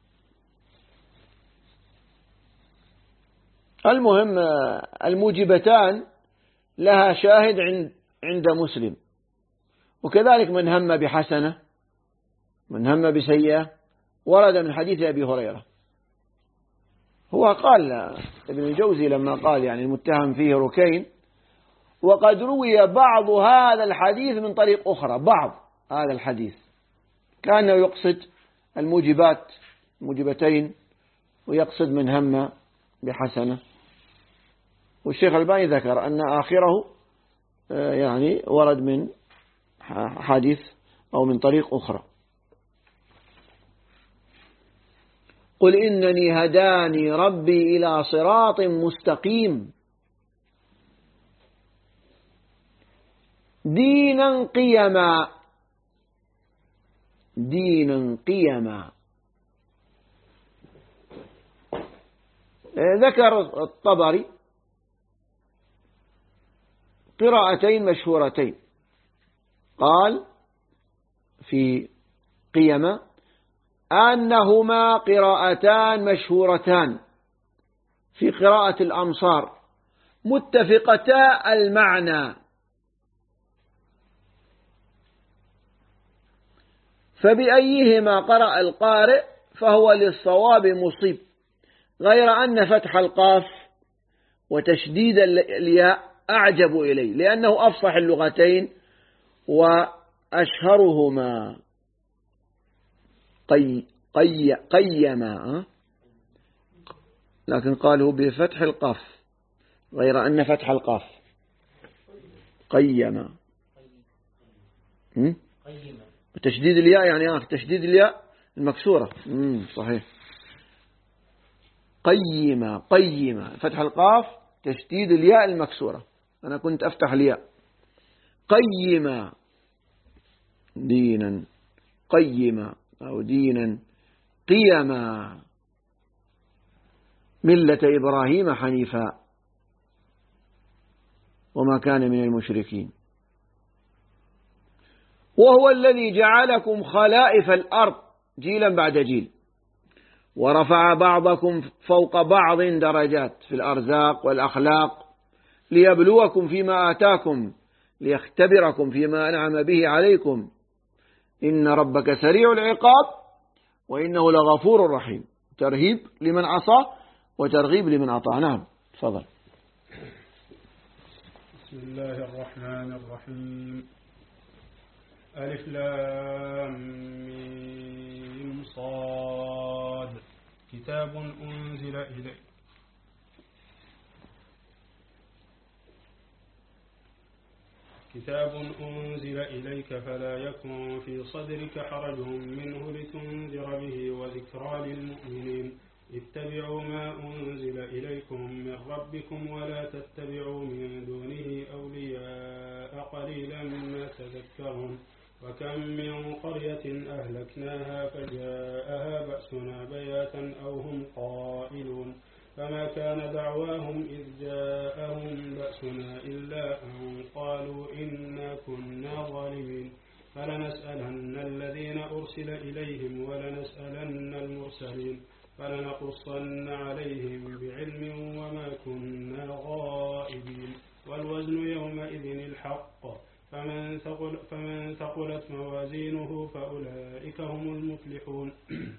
المهم الموجبتان لها شاهد عند مسلم، وكذلك من هم بحسنة من هم بسيئة ورد من حديث أبي هريرة. هو قال ابن الجوزي لما قال يعني المتهم فيه ركين، وقد روي بعض هذا الحديث من طريق أخرى، بعض هذا الحديث كأنه يقصد الموجبتين ويقصد من هم بحسنة. والشيخ الباني ذكر أن آخره يعني ورد من حديث أو من طريق أخرى. قل إنني هداني ربي إلى صراط مستقيم دينا قيما. ذكر الطبري قراءتين مشهورتين، قال في قيما أنهما قراءتان مشهورتان في قراءة الأمصار متفقتا المعنى، فبأيهما قرأ القارئ فهو للصواب مصيب، غير أن فتح القاف وتشديد الياء أعجب إليه لأنه أفصح اللغتين وأشهرهما. قيما، لكن قاله بفتح القاف غير أن فتح القاف. قيم. تشديد الياء يعني تشديد الياء المكسورة. صحيح. قيم فتح القاف تشديد الياء المكسورة. أنا كنت أفتح الياء. قيم دينا، قيم أو دينا، قيما ملة إبراهيم حنيفا وما كان من المشركين. وهو الذي جعلكم خلائف الأرض جيلا بعد جيل، ورفع بعضكم فوق بعض درجات في الأرزاق والأخلاق ليبلوكم فيما آتاكم ليختبركم فيما أنعم به عليكم، إن ربك سريع العقاب وإنه لغفور رحيم. ترهيب لمن عصى وترغيب لمن أطاع. نعم تفضل. بسم الله الرحمن الرحيم. ألف لام ميم صاد. كتاب أنزل إليك فلا يكن في صدرك حرج منه لتنذر به وذكرى للمؤمنين. اتبعوا ما أنزل إليكم من ربكم ولا تتبعوا من دونه أولياء قليلا ما تذكرون. وكم من قرية أهلكناها فجاءها بأسنا بياتا أو هم قائلون. فما كان دعواهم إذ جاءهم بأسنا إلا أن قالوا إنا كنا ظالمين. فلنسألن الذين أرسل إليهم ولنسألن المرسلين فلنقصن عليهم بعلم وما كنا غائبين. والوزن يومئذ الحق. فمن ثقلت موازينه فأولئك هم المفلحون.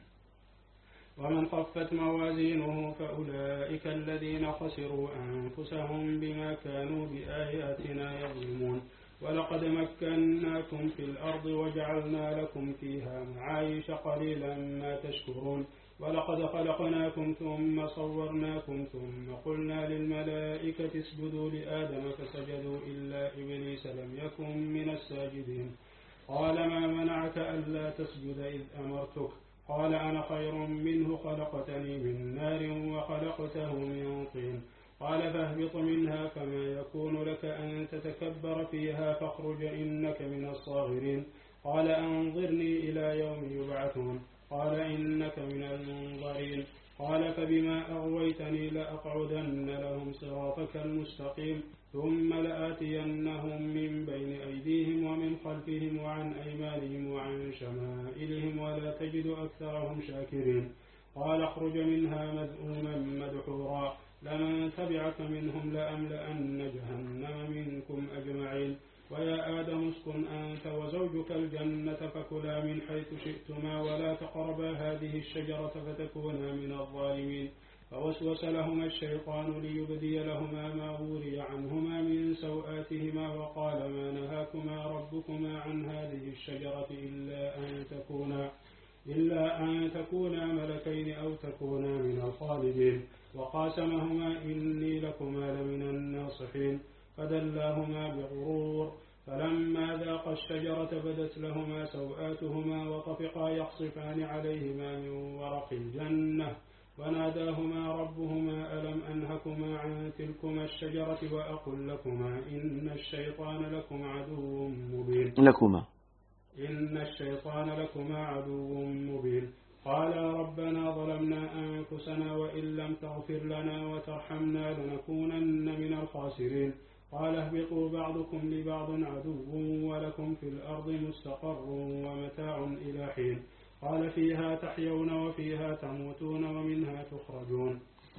ومن خفت موازينه فأولئك الذين خسروا أنفسهم بما كانوا بآياتنا يظلمون. ولقد مكناكم في الأرض وجعلنا لكم فيها معايش قليلا ما تشكرون. ولقد خلقناكم ثم صورناكم ثم قلنا للملائكة اسجدوا لآدم فسجدوا إلا إبليس لم يكن من الساجدين. قال ما منعك ألا تسجد إذ أمرتك؟ قال أنا خير منه خلقتني من نار وخلقته من طين. قال فاهبط منها فما يكون لك أن تتكبر فيها فاخرج إنك من الصاغرين. قال أنظرني إلى يوم يبعثون. قال إنك من المنظرين. قال فبما أغويتني لأقعدن لهم صراطك المستقيم ثم لآتينهم من بين أيديهم ومن خلفهم وعن أيمانهم وعن شمائلهم ولا تجد أكثرهم شاكرين. قال اخرج منها مذءوما مدحورا لمن تبعك منهم لأملأن جهنم منكم أجمعين. ويا آدم اسكن أنت وزوجك الجنة فكلا من حيث شئتما ولا تقربا هذه الشجرة فتكونا من الظالمين. فوسوس لهما الشيطان ليبدي لهما ما وري عنهما من سوآتهما وقال ما نهاكما ربكما عن هذه الشجرة إلا أن تكونا ملكين أو تكونا من الخالدين. وقاسمهما إني لكما لمن الناصحين. فدلاهما بغرور. فلما ذاقا الشجرة بدت لهما سوآتهما وطفقا يخصفان عليهما من ورق الجنة وناداهما ربهما ألم أنهكما عن تلكما الشجرة وأقل لكما إن الشيطان لكما عدو مبين. قالا ربنا ظلمنا أنفسنا وإن لم تغفر لنا وترحمنا لنكونن من الخاسرين. قال اهبطوا بعضكم لبعض عدو ولكم في الأرض مستقر ومتاع إلى حين. قال فيها تحيون وفيها تموتون ومنها تخرجون.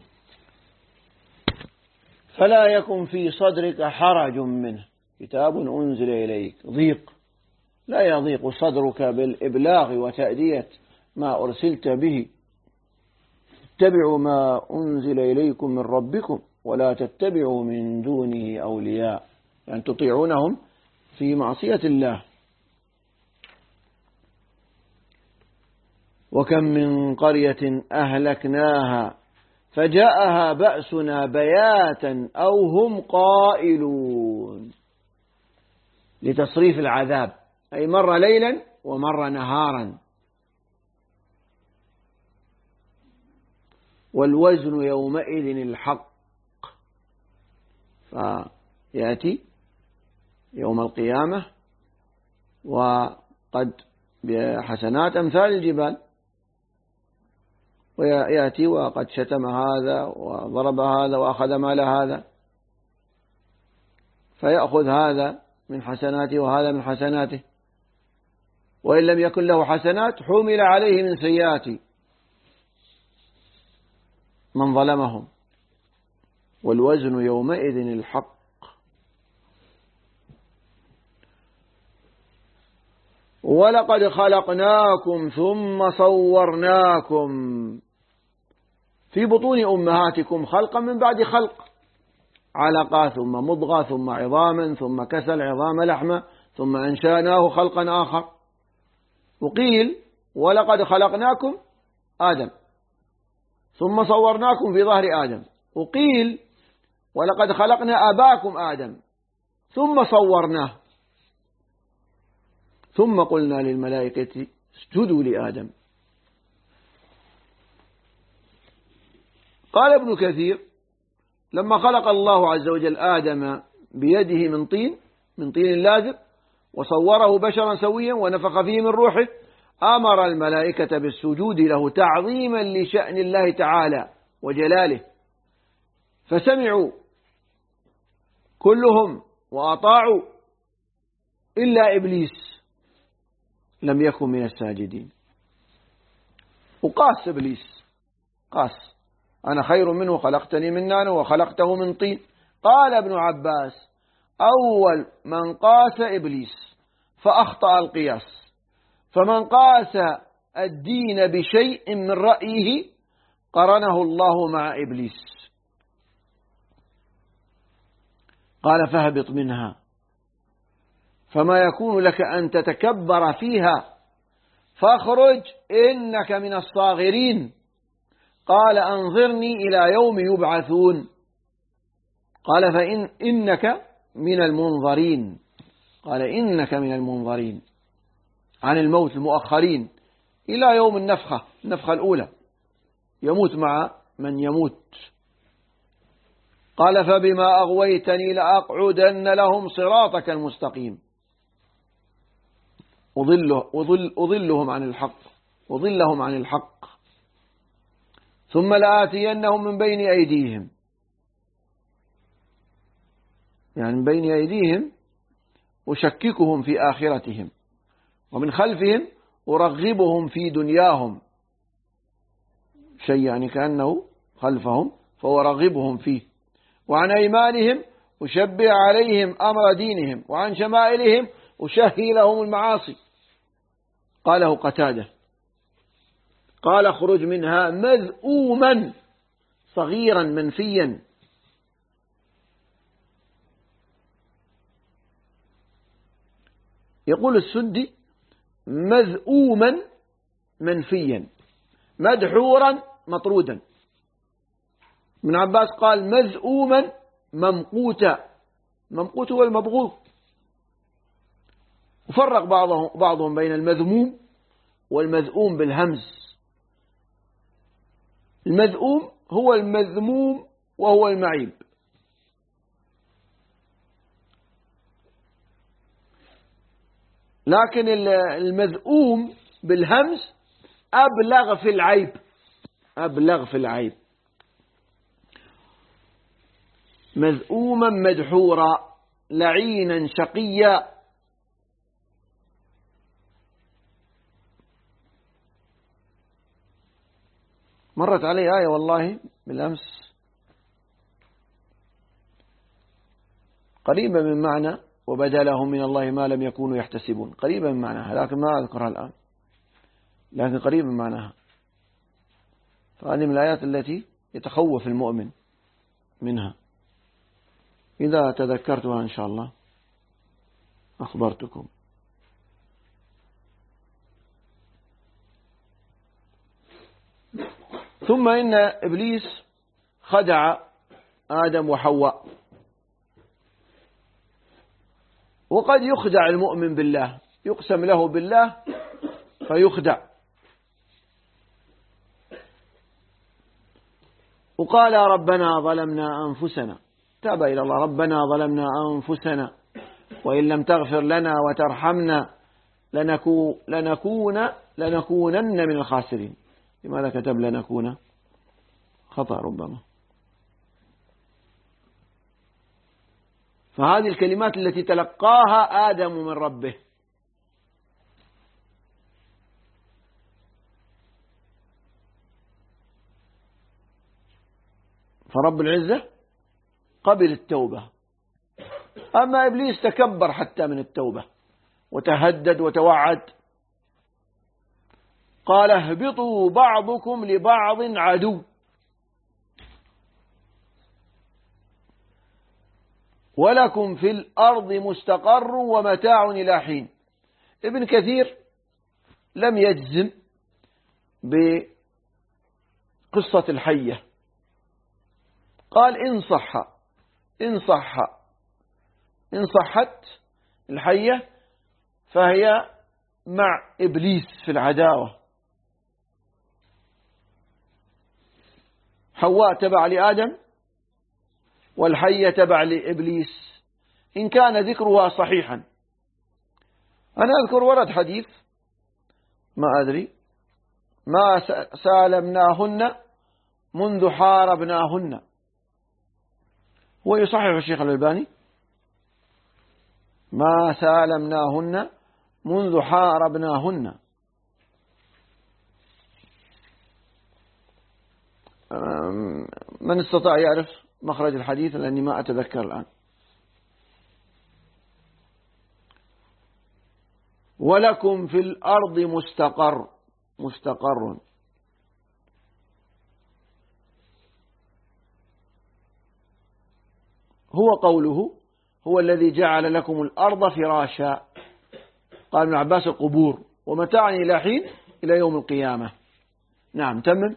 فلا يكن في صدرك حرج منه كتاب أنزل إليك. ضيق لا يضيق صدرك بالإبلاغ وتأدية ما أرسلت به. اتبعوا ما أنزل إليكم من ربكم ولا تتبعوا من دونه أولياء، يعني تطيعونهم في معصية الله. وكم من قرية أهلكناها فجاءها بأسنا بياتا أو هم قائلون، لتصريف العذاب، أي مر ليلا ومر نهارا. والوزن يومئذ الحق، فيأتي يوم القيامة وقد بحسنات أمثال الجبال، ويأتي وقد شتم هذا وضرب هذا وأخذ مال هذا، فيأخذ هذا من حسناته وهذا من حسناته، وإن لم يكن له حسنات حمل عليه من سيئات من ظلمهم. والوزن يومئذ الحق. ولقد خلقناكم ثم صورناكم في بطون أمهاتكم خلقا من بعد خلق، علقة ثم مضغة ثم عظاما ثم كسى العظام لحما ثم أنشأناه خلقا آخر. وقيل ولقد خلقناكم آدم ثم صورناكم في ظهر آدم. وقيل ولقد خلقنا أباكم آدم ثم صورناه ثم قلنا للملائكة اسجدوا لآدم. قال ابن كثير لما خلق الله عز وجل آدم بيده من طين لازب وصوره بشرا سويا ونفخ فيه من روحه، أمر الملائكة بالسجود له تعظيما لشأن الله تعالى وجلاله، فسمعوا كلهم وأطاعوا إلا إبليس لم يكن من الساجدين. وقاس إبليس، قاس أنا خير منه خلقتني من نار وخلقته من طين. قال ابن عباس أول من قاس إبليس فأخطأ القياس، فمن قاس الدين بشيء من رأيه قرنه الله مع إبليس. قال فاهبط منها فما يكون لك أن تتكبر فيها فاخرج إنك من الصاغرين. قال أنظرني إلى يوم يبعثون. قال إنك من المنظرين. قال إنك من المنظرين عن الموت المؤخرين إلى يوم النفخة الأولى، يموت مع من يموت. قال فبما أغويتني لأقعدن لهم صراطك المستقيم أضلهم عن الحق ثم لآتينهم من بين أيديهم، يعني من بين أيديهم أشككهم في آخرتهم، ومن خلفهم أرغبهم في دنياهم، شيء يعني كأنه خلفهم فهو رغبهم فيه، وعن أيمانهم أشبه عليهم أمر دينهم، وعن شمائلهم أشهي لهم المعاصي. قاله قتادة. قال اخرج منها مذءوما صغيرا منفيا. يقول السدي مذءوما منفيا مدحورا مطرودا. ابن عباس قال مذءوما ممقوتا، ممقوت هو المبغوض. وفرق بعضهم بين المذموم والمذؤوم بالهمز. المذؤوم هو المذموم وهو المعيب، لكن المذؤوم بالهمز أبلغ في العيب. مذؤوما مدحورا لعينا شقيا. مرت علي آية والله بالأمس قريبة من معنى وبدا لهم من الله ما لم يكونوا يحتسبون، قريبة من معناها لكن ما أذكرها الآن، لكن قريبة من معناها. فهذه من الآيات التي يتخوف المؤمن منها. إذا تذكرتها إن شاء الله أخبرتكم. ثم إن إبليس خدع آدم وحواء. وقد يخدع المؤمن بالله، يقسم له بالله فيخدع. وقال ربنا ظلمنا أنفسنا، تاب إلى الله، ربنا ظلمنا أنفسنا وإن لم تغفر لنا وترحمنا لنكونن من الخاسرين. لماذا كتب لنكون؟ خطأ ربما. فهذه الكلمات التي تلقاها آدم من ربه. فرب العزة قبل التوبة. أما إبليس تكبر حتى من التوبة وتهدد وتوعد، قال اهبطوا بعضكم لبعض عدو ولكم في الأرض مستقر ومتاع إلى حين. ابن كثير لم يجزم بقصة الحية، قال إن صحت الحية فهي مع إبليس في العداوة. حواء تبع لآدم والحية تبع لإبليس إن كان ذكرها صحيحا. أنا أذكر ورد حديث ما أدري ما سالمناهن منذ حاربناهن. هو يصحح الشيخ الألباني ما سالمناهن منذ حاربناهن. من استطاع يعرف مخرج الحديث لأني ما أتذكر الآن. ولكم في الأرض مستقر هو قوله هو الذي جعل لكم الأرض فراشا. قال ابن عباس القبور ومتاعا إلى حين إلى يوم القيامة. نعم تمم.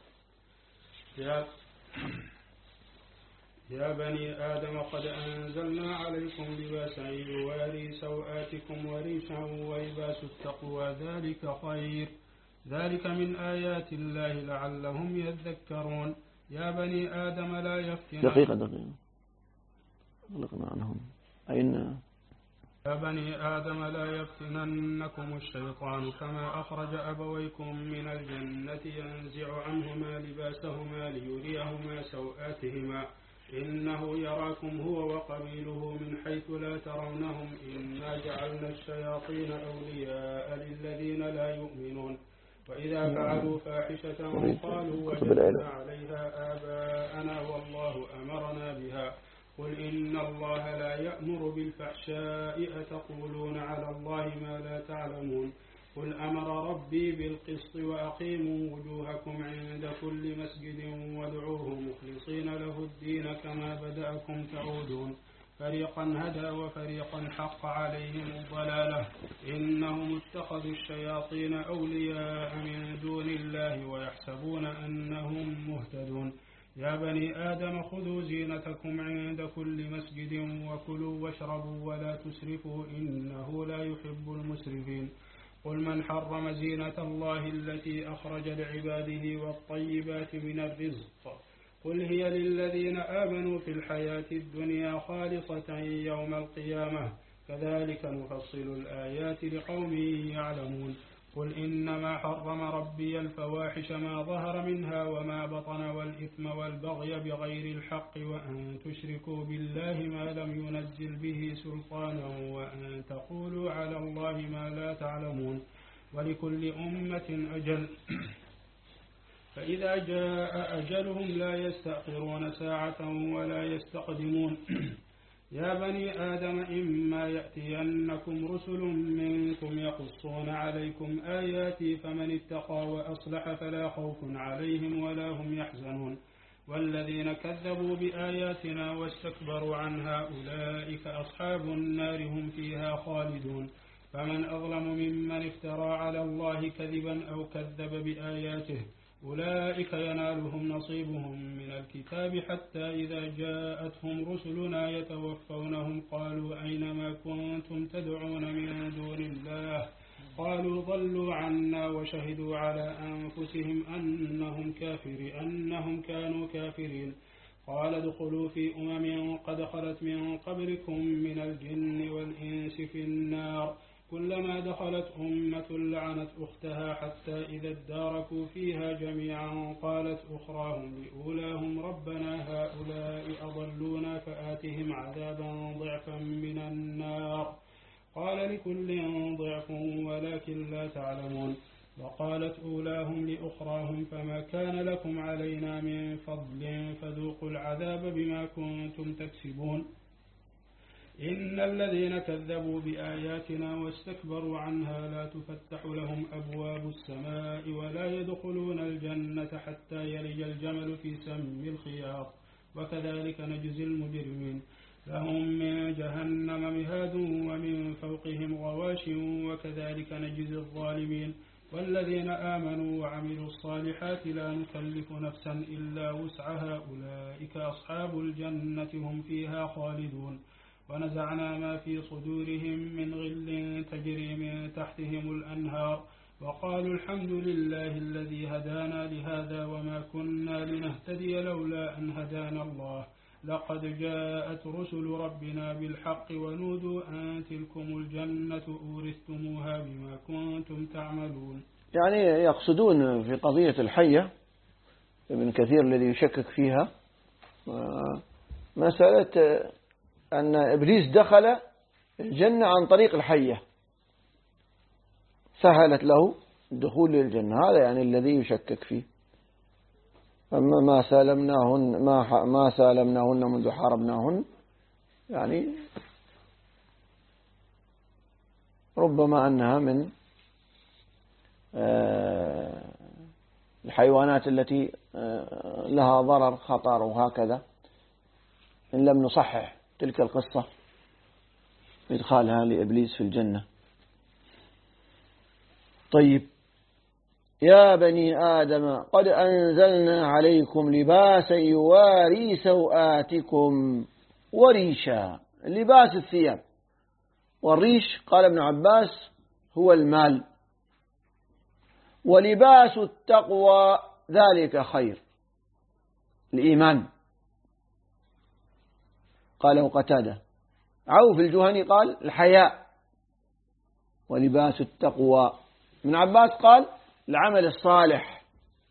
يا بني آدم قد أنزلنا عليكم لباسا يواري سوآتكم وريشا ولباس التقوى ذلك خير ذلك من آيات الله لعلهم يذكرون. يا بني آدم لا يفتنن دقيقة عنهم يا بني آدم لا يفتننكم الشيطان كما أخرج أبويكم من الجنة ينزع عنهما لباسهما ليريهما سوآتهما إنه يراكم هو وقبيله من حيث لا ترونهم إنا جعلنا الشياطين أولياء للذين لا يؤمنون وإذا فعلوا فاحشة قالوا وجدنا عليها آباءنا والله أمرنا بها قل إن الله لا يأمر بالفحشاء أتقولون على الله ما لا تعلمون قل أمر ربي بالقسط وأقيموا وجوهكم عند كل مسجد وادعوه مخلصين له الدين كما بدأكم تعودون فريقا هدى وفريقا حق عليهم الضلالة إنهم اتخذوا الشياطين أولياء من دون الله ويحسبون أنهم مهتدون. يا بني آدم خذوا زينتكم عند كل مسجد وكلوا واشربوا ولا تسرفوا إنه لا يحب المسرفين قل من حرم زينة الله التي أخرج لعباده والطيبات من الرزق قل هي للذين آمنوا في الحياة الدنيا خالصة يوم القيامة كذلك نفصل الآيات لقوم يعلمون قل إنما حرم ربي الفواحش ما ظهر منها وما بطن والإثم والبغي بغير الحق وأن تشركوا بالله ما لم ينزل به سلطانا وأن تقولوا على الله ما لا تعلمون ولكل أمة أجل فإذا جاء أجلهم لا يستأخرون ساعة ولا يستقدمون. يا بني آدم إما يأتينكم رسل منكم يقصون عليكم آياتي فمن اتقى وأصلح فلا خوف عليهم ولا هم يحزنون والذين كذبوا بآياتنا واستكبروا عنها أولئك أصحاب النار هم فيها خالدون. فمن أظلم ممن افترى على الله كذبا أو كذب بآياته أولئك ينالهم نصيبهم من الكتاب حتى إذا جاءتهم رسلنا يتوفونهم قالوا أين ما كنتم تدعون من دون الله قالوا ضلوا عنا وشهدوا على أنفسهم أنهم كانوا كافرين قال ادخلوا في أمم قد خلت من قبلكم من الجن والإنس في النار كلما دخلت أمة لعنت أختها حتى إذا اداركوا فيها جميعا قالت أخراهم لأولاهم ربنا هؤلاء أضلونا فآتهم عذابا ضعفا من النار قال لكل ضعف ولكن لا تعلمون وقالت أولاهم لأخراهم فما كان لكم علينا من فضل فذوقوا العذاب بما كنتم تكسبون إن الذين كذبوا بآياتنا واستكبروا عنها لا تفتح لهم أبواب السماء ولا يدخلون الجنة حتى يلج الجمل في سم الخياط وكذلك نجزي المجرمين لهم من جهنم مهاد ومن فوقهم غواش وكذلك نجزي الظالمين والذين آمنوا وعملوا الصالحات لا نكلف نفسا إلا وسعها أولئك أصحاب الجنة هم فيها خالدون ونزعنا ما في صدورهم من غل تجري من تحتهم الأنهار وقالوا الحمد لله الذي هدانا لهذا وما كنا لنهتدي لولا أن هدانا الله لقد جاءت رسل ربنا بالحق ونودوا أن تلكم الجنة أورثتموها بما كنتم تعملون. يعني يقصدون في قضية الحية ابن كثير الذي يشكك فيها مسألة أن إبليس دخل الجنة عن طريق الحية سهلت له الدخول للجنة، هذا يعني الذي يشكك فيه. أما ما سالمناهن منذ حاربناهن، يعني ربما أنها من الحيوانات التي لها ضرر خطر وهكذا، إن لم نصحح تلك القصة إدخالها لإبليس في الجنة. طيب، يا بني آدم قد أنزلنا عليكم لباسا يواري سوآتكم وريشا. اللباس الثياب، والريش قال ابن عباس هو المال، ولباس التقوى ذلك خير، الإيمان قاله قتادة. عوف الجهني قال الحياء، ولباس التقوى. ابن عباس قال العمل الصالح.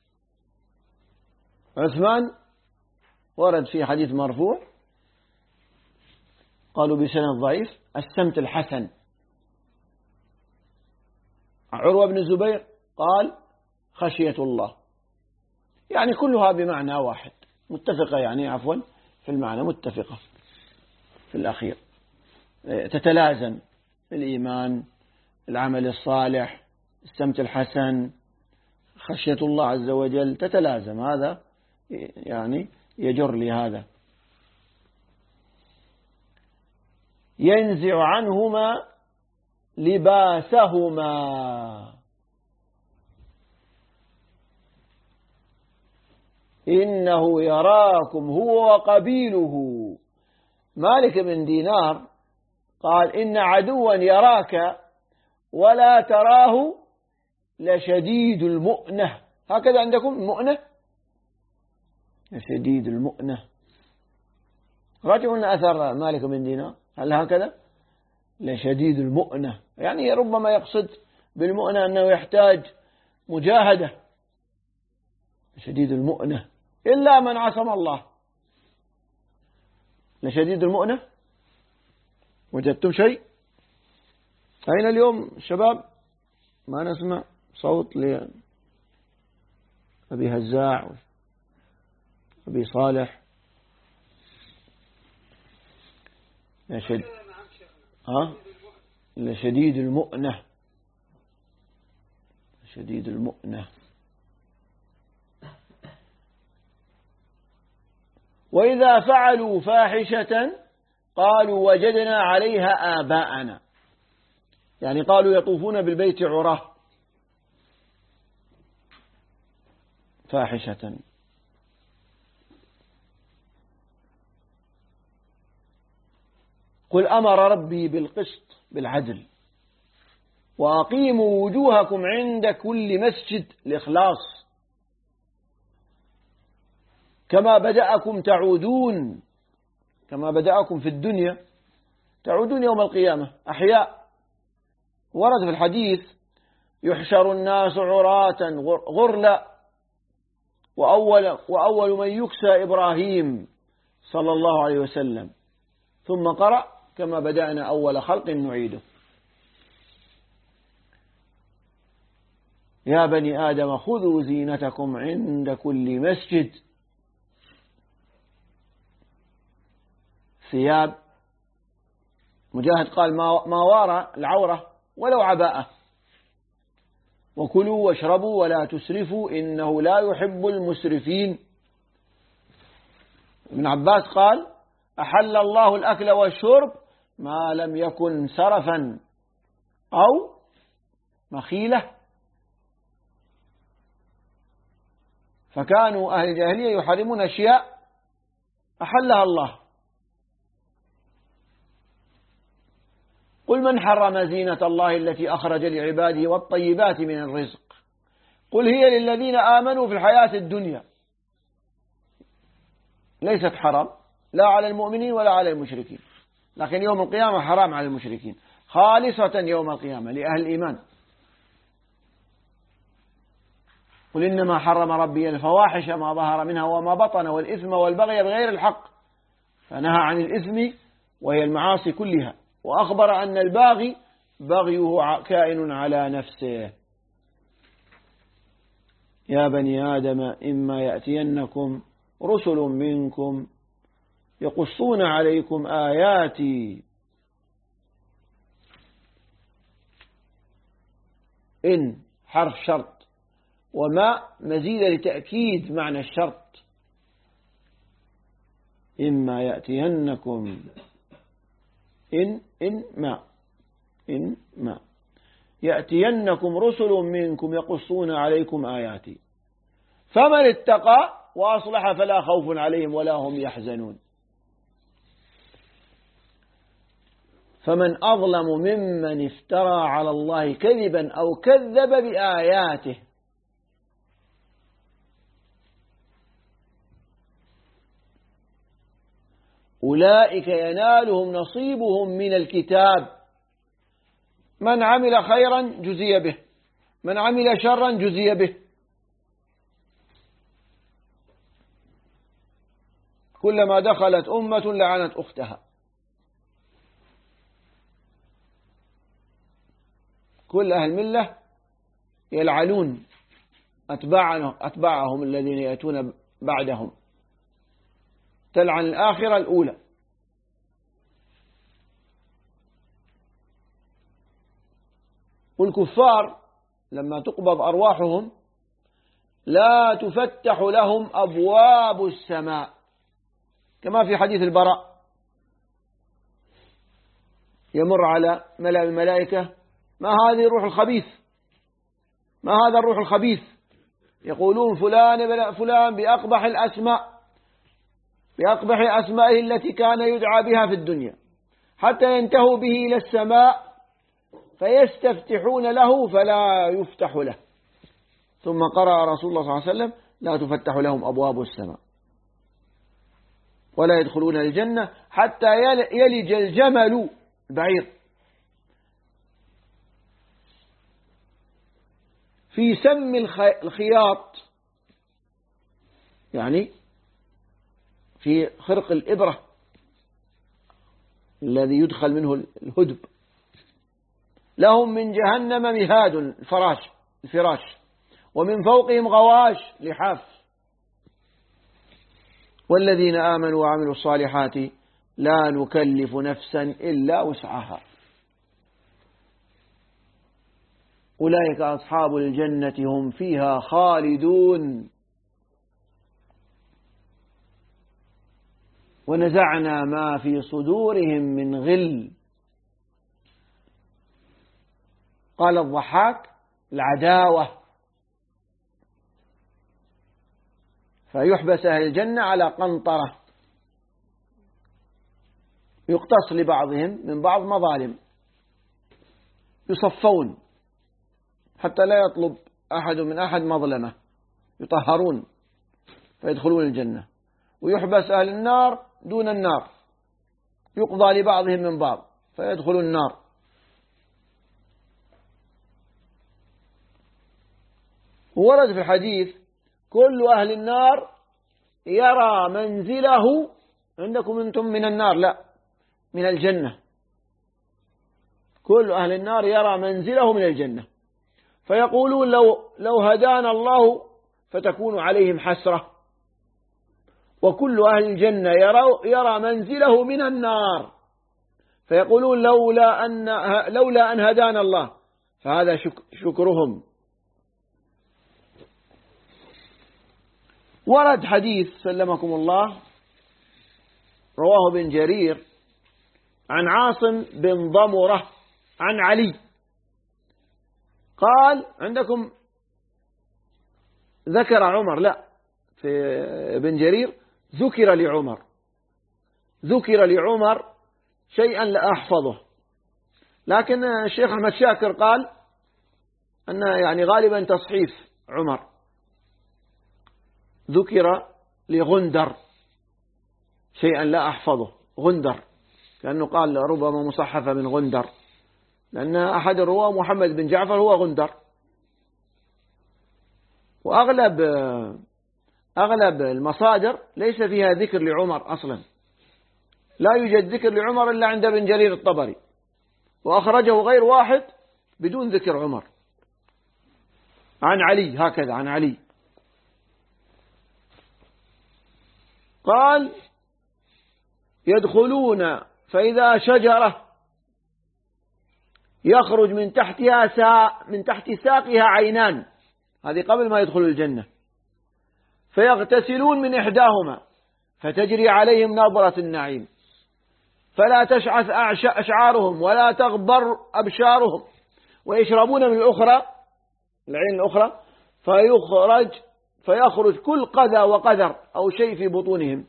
عثمان ورد في حديث مرفوع قالوا بسند ضعيف السمت الحسن. عروة بن الزبير قال خشية الله. يعني كلها بمعنى واحد، متفقة، يعني عفوا في المعنى متفقة في الأخير، تتلازم الإيمان، العمل الصالح، السمت الحسن، خشية الله عز وجل، تتلازم. هذا يعني يجر لهذا. ينزع عنهما لباسهما. إنه يراكم هو وقبيله. مالك بن دينار قال إن عدوا يراك ولا تراه لشديد المؤنة. هكذا عندكم المؤنة، لشديد المؤنة. راجعوا لنا أثر مالك بن دينار، هل هكذا؟ لشديد المؤنة، يعني ربما يقصد بالمؤنة أنه يحتاج مجاهدة. شديد المؤنة إلا من عصم الله. لشديد المؤنة. وجدتم شيء؟ أين اليوم الشباب؟ ما نسمع صوت لأبي هزاع أبي صالح. لشديد المؤنة. شديد المؤنة. وإذا فعلوا فاحشة قالوا وجدنا عليها آباءنا. يعني قالوا يطوفون بالبيت عراه، فاحشة. قل أمر ربي بالقسط بالعدل وأقيموا وجوهكم عند كل مسجد، الإخلاص، كما بدأكم تعودون، كما بدأكم في الدنيا تعودون يوم القيامة أحياء. ورد في الحديث: يحشر الناس عراة غرلا وأول من يكسى إبراهيم صلى الله عليه وسلم، ثم قرأ: كما بدأنا أول خلق نعيده. يا بني آدم خذوا زينتكم عند كل مسجد. ثياب، مجاهد قال: ما وارى العورة ولو عباءة. وكلوا واشربوا ولا تسرفوا إنه لا يحب المسرفين. ابن عباس قال: أحل الله الأكل والشرب ما لم يكن سرفا أو مخيلة. فكانوا أهل الجاهلية يحرمون أشياء أحلها الله. قل من حرم زينة الله التي أخرج لعباده والطيبات من الرزق قل هي للذين آمنوا في الحياة الدنيا، ليست حرام لا على المؤمنين ولا على المشركين، لكن يوم القيامة حرام على المشركين، خالصة يوم القيامة لأهل الإيمان. قل إنما حرم ربي الفواحش ما ظهر منها وما بطن والإثم والبغي بغير الحق، فنهى عن الإثم وهي المعاصي كلها، وأخبر أن الباغي بغيه كائن على نفسه. يا بني آدم إما يأتينكم رسل منكم يقصون عليكم آياتي. إن حرف شرط، وما مزيد لتأكيد معنى الشرط. إما يأتينكم إن ما يأتينكم رسل منكم يقصون عليكم آياتي فمن اتقى وأصلح فلا خوف عليهم ولا هم يحزنون. فمن أظلم ممن افترى على الله كذبا أو كذب بآياته. أولئك ينالهم نصيبهم من الكتاب، من عمل خيرا جزي به، من عمل شرا جزي به. كلما دخلت أمة لعنت أختها. كل أهل الملة يلعنون أتباعهم الذين يأتون بعدهم، تلعن الآخرة الأولى. والكفار لما تقبض أرواحهم لا تفتح لهم أبواب السماء، كما في حديث البراء: يمر على ملأ الملائكة: ما هذه الروح الخبيث، ما هذا الروح الخبيث؟ يقولون فلان فلان بأقبح الأسماء، بأقبح أسمائه التي كان يدعى بها في الدنيا، حتى ينتهوا به إلى السماء فيستفتحون له فلا يفتح له. ثم قرأ رسول الله صلى الله عليه وسلم: لا تفتح لهم أبواب السماء ولا يدخلون الجنة حتى يلج الجمل البعير في سم الخياط، يعني في خرق الإبرة الذي يدخل منه الهدب. لهم من جهنم مهاد، الفراش، ومن فوقهم غواش لحاف. والذين آمنوا وعملوا الصالحات لا نكلف نفسا إلا وسعها أولئك أصحاب الجنة هم فيها خالدون. ونزعنا ما في صدورهم من غل. قال الضحاك: العداوة، فيحبس أهل الجنة على قنطرة يقتص لبعضهم من بعض مظالم، يصفون حتى لا يطلب أحد من أحد مظلمة، يطهرون فيدخلون الجنة. ويحبس أهل النار دون النار، يقضى لبعضهم من بعض فيدخلون النار. ورد في الحديث كل أهل النار يرى منزله عندكم أنتم من النار، لا، من الجنة. كل أهل النار يرى منزله من الجنة، فيقولون لو هدانا الله فتكون عليهم حسرة. وكل أهل الجنة يرى منزله من النار، فيقولون لولا أن هدانا الله، فهذا شكرهم. ورد حديث سلمكم الله رواه ابن جرير عن عاصم بن ضمرة عن علي قال عندكم ذكر عمر، لا، في ابن جرير ذكر لعمر شيئا لا أحفظه، لكن الشيخ أحمد شاكر قال أن يعني غالبا تصحيف عمر. ذكر لغندر شيئا لا أحفظه، غندر، كأنه قال ربما مصحفة من غندر، لأن أحد الرواة محمد بن جعفر هو غندر. وأغلب المصادر ليس فيها ذكر لعمر أصلا، لا يوجد ذكر لعمر إلا عند ابن جرير الطبري، وأخرجه غير واحد بدون ذكر عمر. عن علي هكذا، عن علي قال يدخلون فإذا شجرة يخرج من تحت ساقها عينان، هذه قبل ما يدخلوا الجنة، فيغتسلون من إحداهما فتجري عليهم نظرة النعيم، فلا تشعث أشعارهم ولا تغبر أبشارهم، ويشربون من الأخرى، العين الأخرى، فيخرج كل قذى وقذر أو شيء في بطونهم.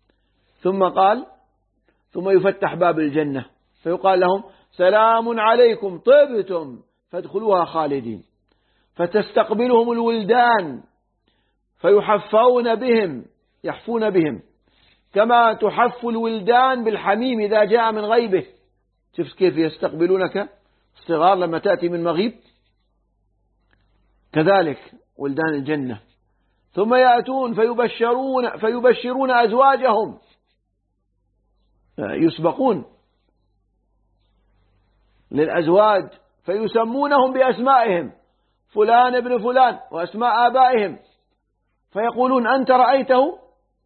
ثم يفتح باب الجنة فيقال لهم سلام عليكم طبتم فادخلوها خالدين، فتستقبلهم الولدان فيحفون بهم، يحفون بهم كما تحف الولدان بالحميم إذا جاء من غيبه. شوف كيف يستقبلونك الصغار لما تأتي من مغيب، كذلك ولدان الجنة. ثم يأتون فيبشرون أزواجهم، يسبقون للأزواج فيسمونهم بأسمائهم، فلان ابن فلان وأسماء آبائهم، فيقولون أنت رأيته؟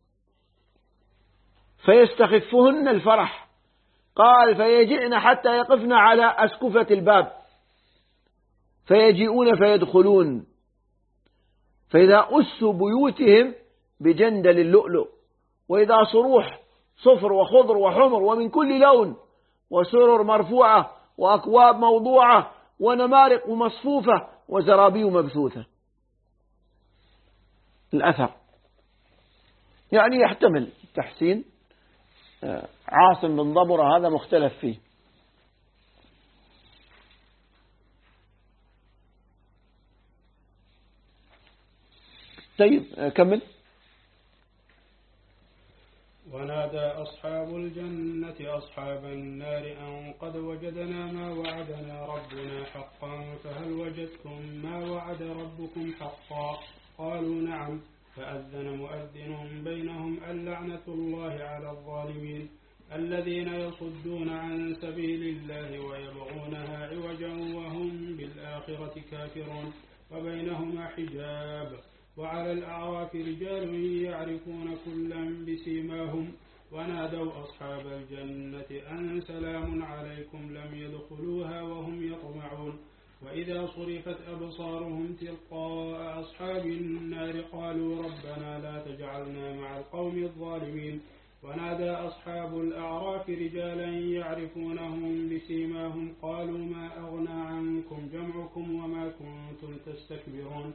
فيستخفهن الفرح. قال فيجئن حتى يقفن على أسكفة الباب، فيجيئون فيدخلون، فإذا أسوا بيوتهم بجندل اللؤلؤ، وإذا صروح صفر وخضر وحمر ومن كل لون، وسرر مرفوعة وأكواب موضوعة ونمارق مصفوفة وزرابي مبثوثة. الأثر يعني يحتمل تحسين. عاصم بن ضمرة هذا مختلف فيه. طيب كمل. ونادى أصحاب الجنة أصحاب النار أن قد وجدنا ما وعدنا ربنا حقا فهل وجدتم ما وعد ربكم حقا؟ قالوا نعم. فأذن مؤذن بينهم اللعنة الله على الظالمين الذين يصدون عن سبيل الله ويبغونها عوجا وهم بالآخرة كافرون وبينهما حجاب. وعلى الأعراف رجال يعرفون كلا بسيماهم ونادوا أصحاب الجنة أن سلام عليكم لم يدخلوها وهم يطمعون. وإذا صرفت أبصارهم تلقاء أصحاب النار قالوا ربنا لا تجعلنا مع القوم الظالمين. ونادى أصحاب الأعراف رجالا يعرفونهم بسيماهم قالوا ما أغنى عنكم جمعكم وما كنتم تستكبرون.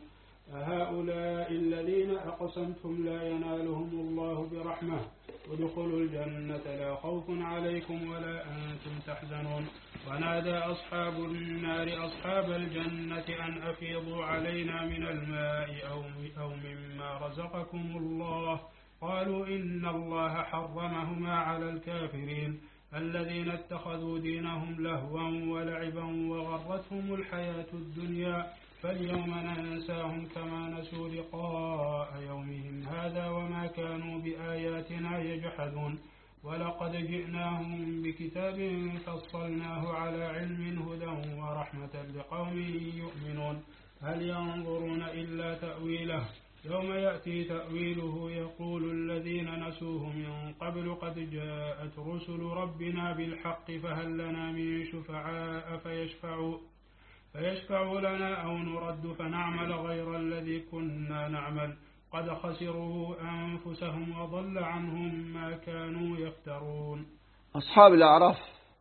أهؤلاء الذين أقسمتم لا ينالهم الله برحمة ادخلوا الجنة لا خوف عليكم ولا أنتم تحزنون. ونادى أصحاب النار أصحاب الجنة أن أفيضوا علينا من الماء أو مما رزقكم الله. قالوا إن الله حرمهما على الكافرين الذين اتخذوا دينهم لهوا ولعبا وغرتهم الحياة الدنيا فاليوم ننساهم كما نسوا لقاء يومهم هذا وما كانوا بآياتنا يجحدون. ولقد جئناهم بكتاب فصلناه على علم هدى ورحمة لقوم يؤمنون. هل ينظرون إلا تأويله يوم يأتي تأويله يقول الذين نسوه من قبل قد جاءت رسل ربنا بالحق فهل لنا من شفعاء فيشفعوا لنا أو نرد فنعمل غير الذي كنا نعمل قد خسروا أنفسهم وضل عنهم ما كانوا يفترون. أصحاب الأعراف،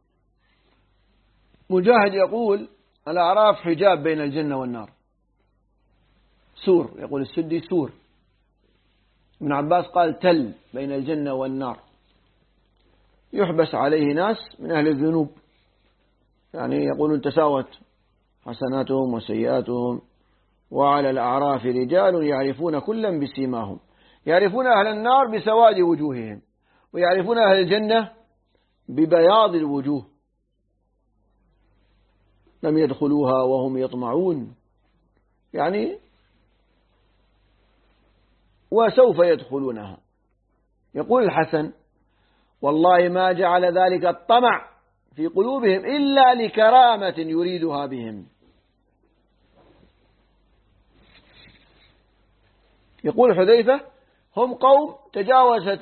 مجاهد يقول الأعراف حجاب بين الجنة والنار، سور، يقول السدي سور. ابن عباس قال تل بين الجنة والنار، يحبس عليه ناس من أهل الذنوب، يعني يقولون تساوت حسناتهم وسيئاتهم. وعلى الأعراف رجال يعرفون كلا بسيماهم، يعرفون أهل النار بسواد وجوههم ويعرفون أهل الجنة ببياض الوجوه، لم يدخلوها وهم يطمعون، يعني وسوف يدخلونها. يقول الحسن والله ما جعل ذلك الطمع في قلوبهم إلا لكرامة يريدها بهم. يقول حذيفة هم قوم تجاوزت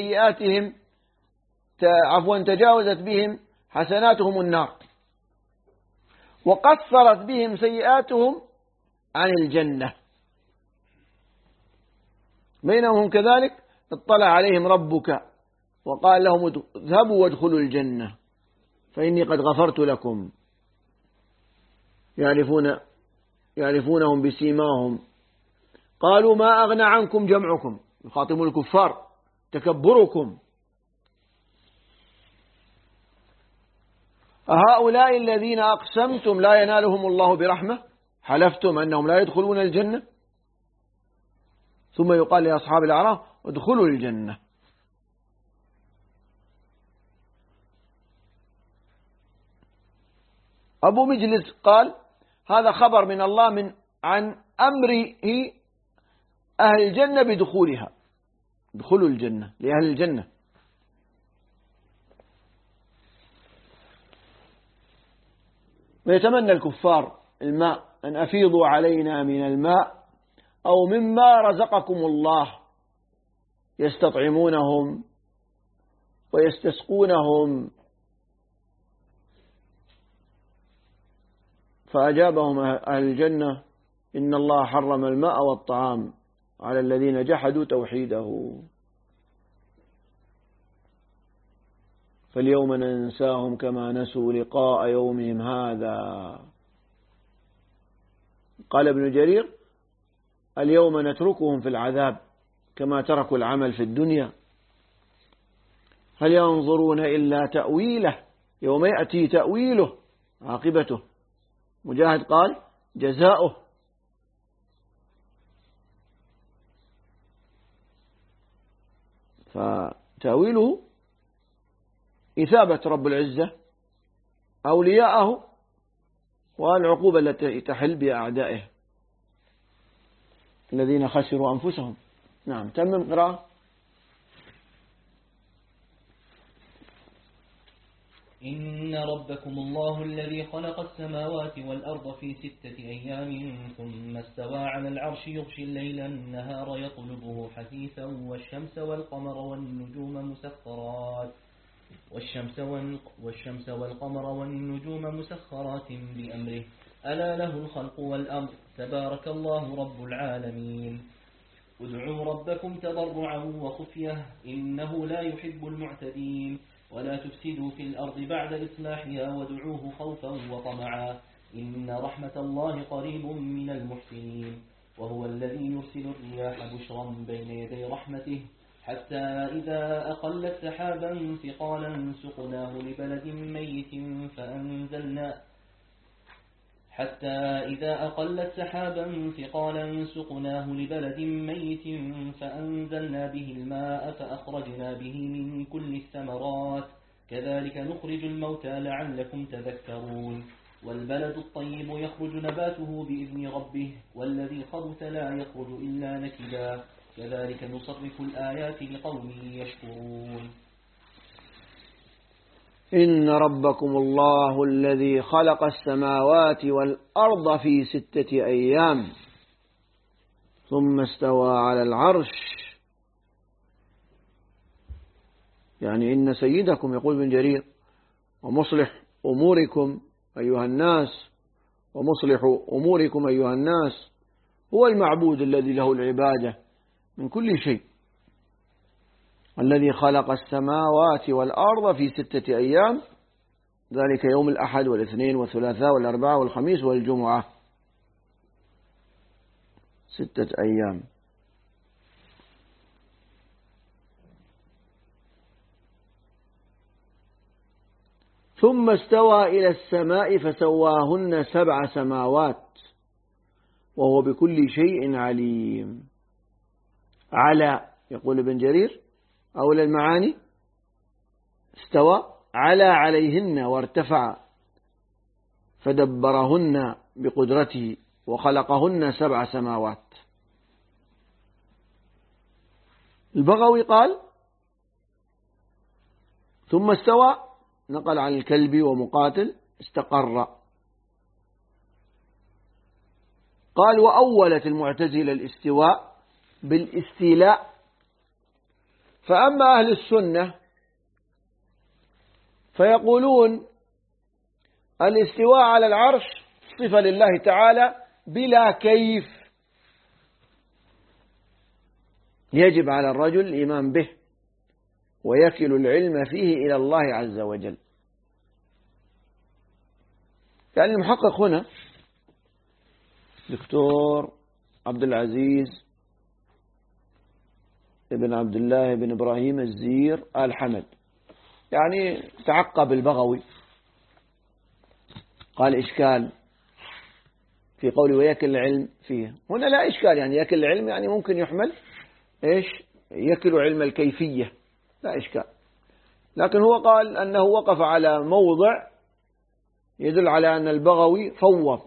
بهم حسناتهم النار وقصرت بهم سيئاتهم عن الجنة، بينهم كذلك اطلع عليهم ربك وقال لهم اذهبوا وادخلوا الجنة فإني قد غفرت لكم. يعرفونهم بسيماهم. قالوا ما أغنى عنكم جمعكم، يخاطبون الكفار، تكبركم. أهؤلاء الذين أقسمتم لا ينالهم الله برحمة، حلفتم أنهم لا يدخلون الجنة، ثم يقال لأصحاب الأعراف ادخلوا الجنة. أبو مجلس قال هذا خبر من الله عن أمره أهل الجنة بدخولها، ادخلوا الجنة لأهل الجنة. ويتمنى الكفار الماء، أن أفيضوا علينا من الماء أو مما رزقكم الله، يستطعمونهم ويستسقونهم. فأجابهم أهل الجنة إن الله حرم الماء والطعام على الذين جحدوا توحيده فاليوم ننساهم كما نسوا لقاء يومهم هذا. قال ابن جرير اليوم نتركهم في العذاب كما تركوا العمل في الدنيا. هل ينظرون إلا تأويله يوم يأتي تأويله عاقبته. مجاهد قال جزاؤه. فتأويله إثابة رب العزة أولياءه والعقوبة التي تحل بأعدائه الذين خسروا أنفسهم. نعم تمم قراءة. إن ربكم الله الذي خلق السماوات والأرض في 6 أيام ثم استوى على العرش يغشي الليل النهار يطلبه حثيثا والشمس والقمر والنجوم مسخرات بأمره ألا له الخلق والأمر تبارك الله رب العالمين. ادعوا ربكم تضرعا وخفية إنه لا يحب المعتدين ولا تفسدوا في الأرض بعد إصلاحها وادعوه خوفا وطمعا إن رحمة الله قريب من المحسنين. وهو الذي يرسل الرياح بشرا بين يدي رحمته حتى إذا أقلت سحابا ثقالا سقناه لبلد ميت فأنزلنا به الماء فأخرجنا به من كل الثمرات كذلك نخرج الموتى لعلكم تذكرون والبلد الطيب يخرج نباته بإذن ربه والذي خبث لا يخرج إلا نكدا كذلك نصرف الآيات لقوم يشكرون إن ربكم الله الذي خلق السماوات والأرض في 6 أيام ثم استوى على العرش. يعني إن سيدكم يقول ابن جرير ومصلح أموركم أيها الناس هو المعبود الذي له العبادة من كل شيء، الذي خلق السماوات والأرض في 6 أيام، ذلك يوم الأحد والاثنين والثلاثاء والأربعاء والخميس والجمعة، 6 أيام. ثم استوى إلى السماء فسواهن 7 سماوات وهو بكل شيء عليم. على يقول ابن جرير أولى المعاني استوى على عليهن وارتفع فدبرهن بقدرته وخلقهن 7 سماوات. البغوي قال ثم استوى، نقل عن الكلبي ومقاتل استقر. قال وأولت المعتزلة الاستواء بالاستيلاء، فأما أهل السنة فيقولون الاستواء على العرش صفة لله تعالى بلا كيف، يجب على الرجل الإيمان به ويكل العلم فيه إلى الله عز وجل. يعني المحقق هنا دكتور عبد العزيز ابن عبد الله بن إبراهيم الزير آل حمد، يعني تعقب البغوي، قال إشكال في قوله ويكل العلم فيه. هنا لا إشكال، يعني يكل العلم يعني ممكن يحمل إيش يكل علم الكيفية، لا إشكال. لكن هو قال أنه وقف على موضع يدل على أن البغوي فوض،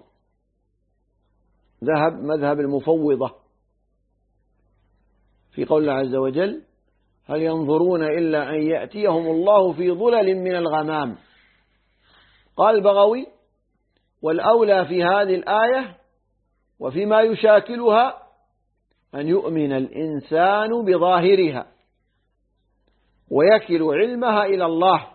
ذهب مذهب المفوضة في قول الله عز وجل هل ينظرون إلا أن يأتيهم الله في ظلل من الغمام. قال البغوي والأولى في هذه الآية وفيما يشاكلها أن يؤمن الإنسان بظاهرها ويكل علمها إلى الله.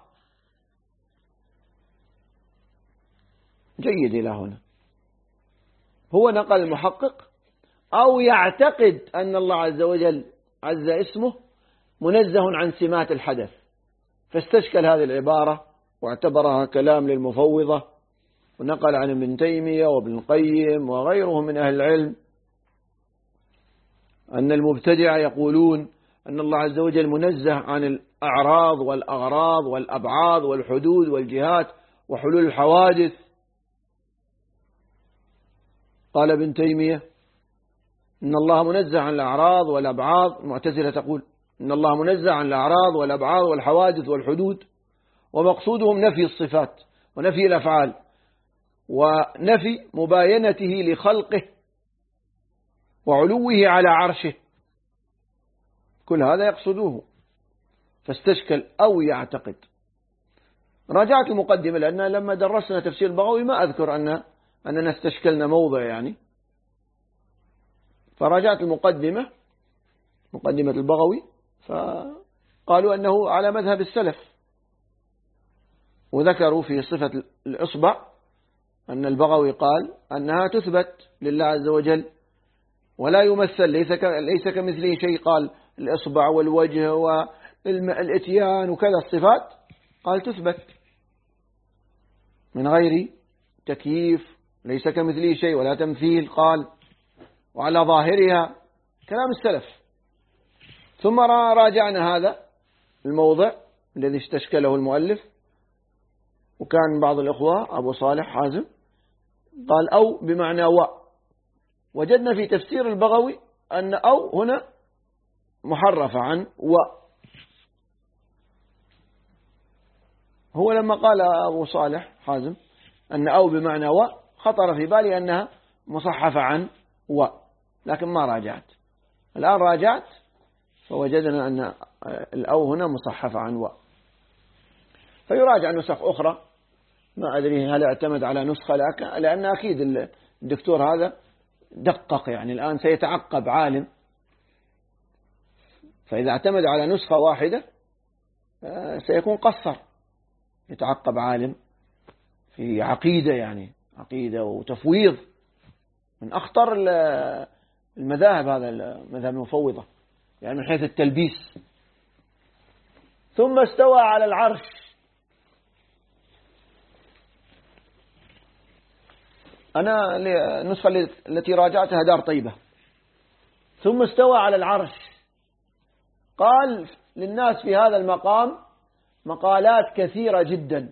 جيد إلى هنا. هو نقل المحقق أو يعتقد أن الله عز وجل عز اسمه منزه عن سمات الحدث، فاستشكل هذه العبارة واعتبرها كلام للمفوضة، ونقل عن ابن تيمية وابن القيم وغيرهم من أهل العلم أن المبتدع يقولون أن الله عز وجل منزه عن الأعراض والأغراض والأبعاد والحدود والجهات وحلول الحوادث. قال ابن تيمية إن الله منزه عن الأعراض والأبعاد، المعتزلة تقول إن الله منزه عن الأعراض والأبعاد والحوادث والحدود، ومقصودهم نفي الصفات ونفي الأفعال ونفي مباينته لخلقه وعلوه على عرشه، كل هذا يقصدوه. فاستشكل أو يعتقد. راجعت المقدمة لأن لما درسنا تفسير البغوي ما أذكر أننا استشكلنا موضع يعني، فراجعت المقدمة مقدمة البغوي فقالوا أنه على مذهب السلف، وذكروا في صفة الإصبع أن البغوي قال أنها تثبت لله عز وجل ولا يمثل، ليس كمثله شيء. قال الإصبع والوجه والإتيان وكذا الصفات قال تثبت من غير تكييف، ليس كمثله شيء ولا تمثيل. قال وعلى ظاهرها كلام السلف. ثم راجعنا هذا الموضع الذي استشكله المؤلف، وكان بعض الإخوة أبو صالح حازم قال أو بمعنى وجدنا في تفسير البغوي أن أو هنا محرفة عن هو لما قال أبو صالح حازم أن أو بمعنى خطر في بالي أنها مصحفة عن لكن ما راجعت. الآن راجعت فوجدنا أن الأو هنا مصحفة عن فيراجع نسخ أخرى. ما أدري هل اعتمد على نسخة لأن أكيد الدكتور هذا دقق، يعني الآن سيتعقب عالم، فإذا اعتمد على نسخة واحدة سيكون قصر. يتعقب عالم في عقيدة، يعني عقيدة وتفويض من أخطر المذاهب، هذا المذهب المفوضة يعني من حيث التلبيس. ثم استوى على العرش. أنا النسخة التي راجعتها دار طيبة. ثم استوى على العرش. قال للناس في هذا المقام مقالات كثيرة جدا،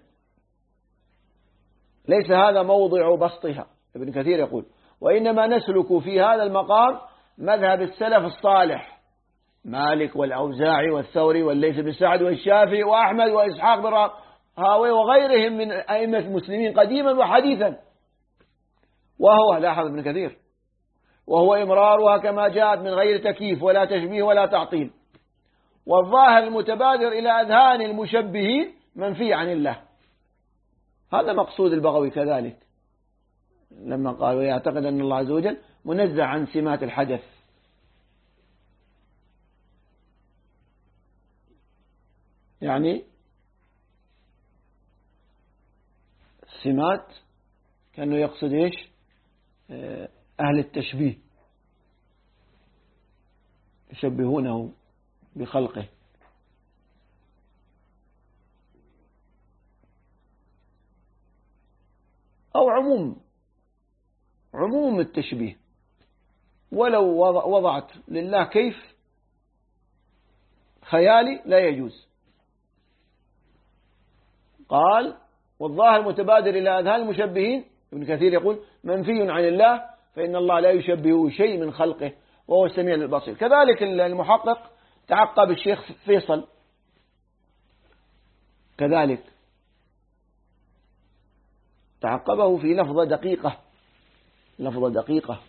ليس هذا موضع بسطها. ابن كثير يقول وإنما نسلك في هذا المقام مذهب السلف الصالح، مالك والأوزاعي والثوري والليث بن سعد والشافعي وأحمد وإسحاق بن راهويه وغيرهم من أئمة المسلمين قديما وحديثا. وهو لاحظ ابن كثير وهو إمرارها كما جاءت من غير تكييف ولا تشبيه ولا تعطيل، والظاهر المتبادر إلى أذهان المشبهين منفي عن الله. هذا مقصود البغوي كذلك لما قال ويعتقد أن الله عز وجل منزه عن سمات الحدث. يعني سمات كأنه يقصد إيش؟ أهل التشبيه يشبهونه بخلقه. أو عموم التشبيه، ولو وضعت لله كيف خيالي لا يجوز. قال والظاهر متبادر إلى أذهان المشبهين. ابن كثير يقول منفي عن الله، فإن الله لا يشبه شيء من خلقه وهو السميع البصير. كذلك المحقق تعقب الشيخ فيصل كذلك تعقبه في لفظة دقيقة.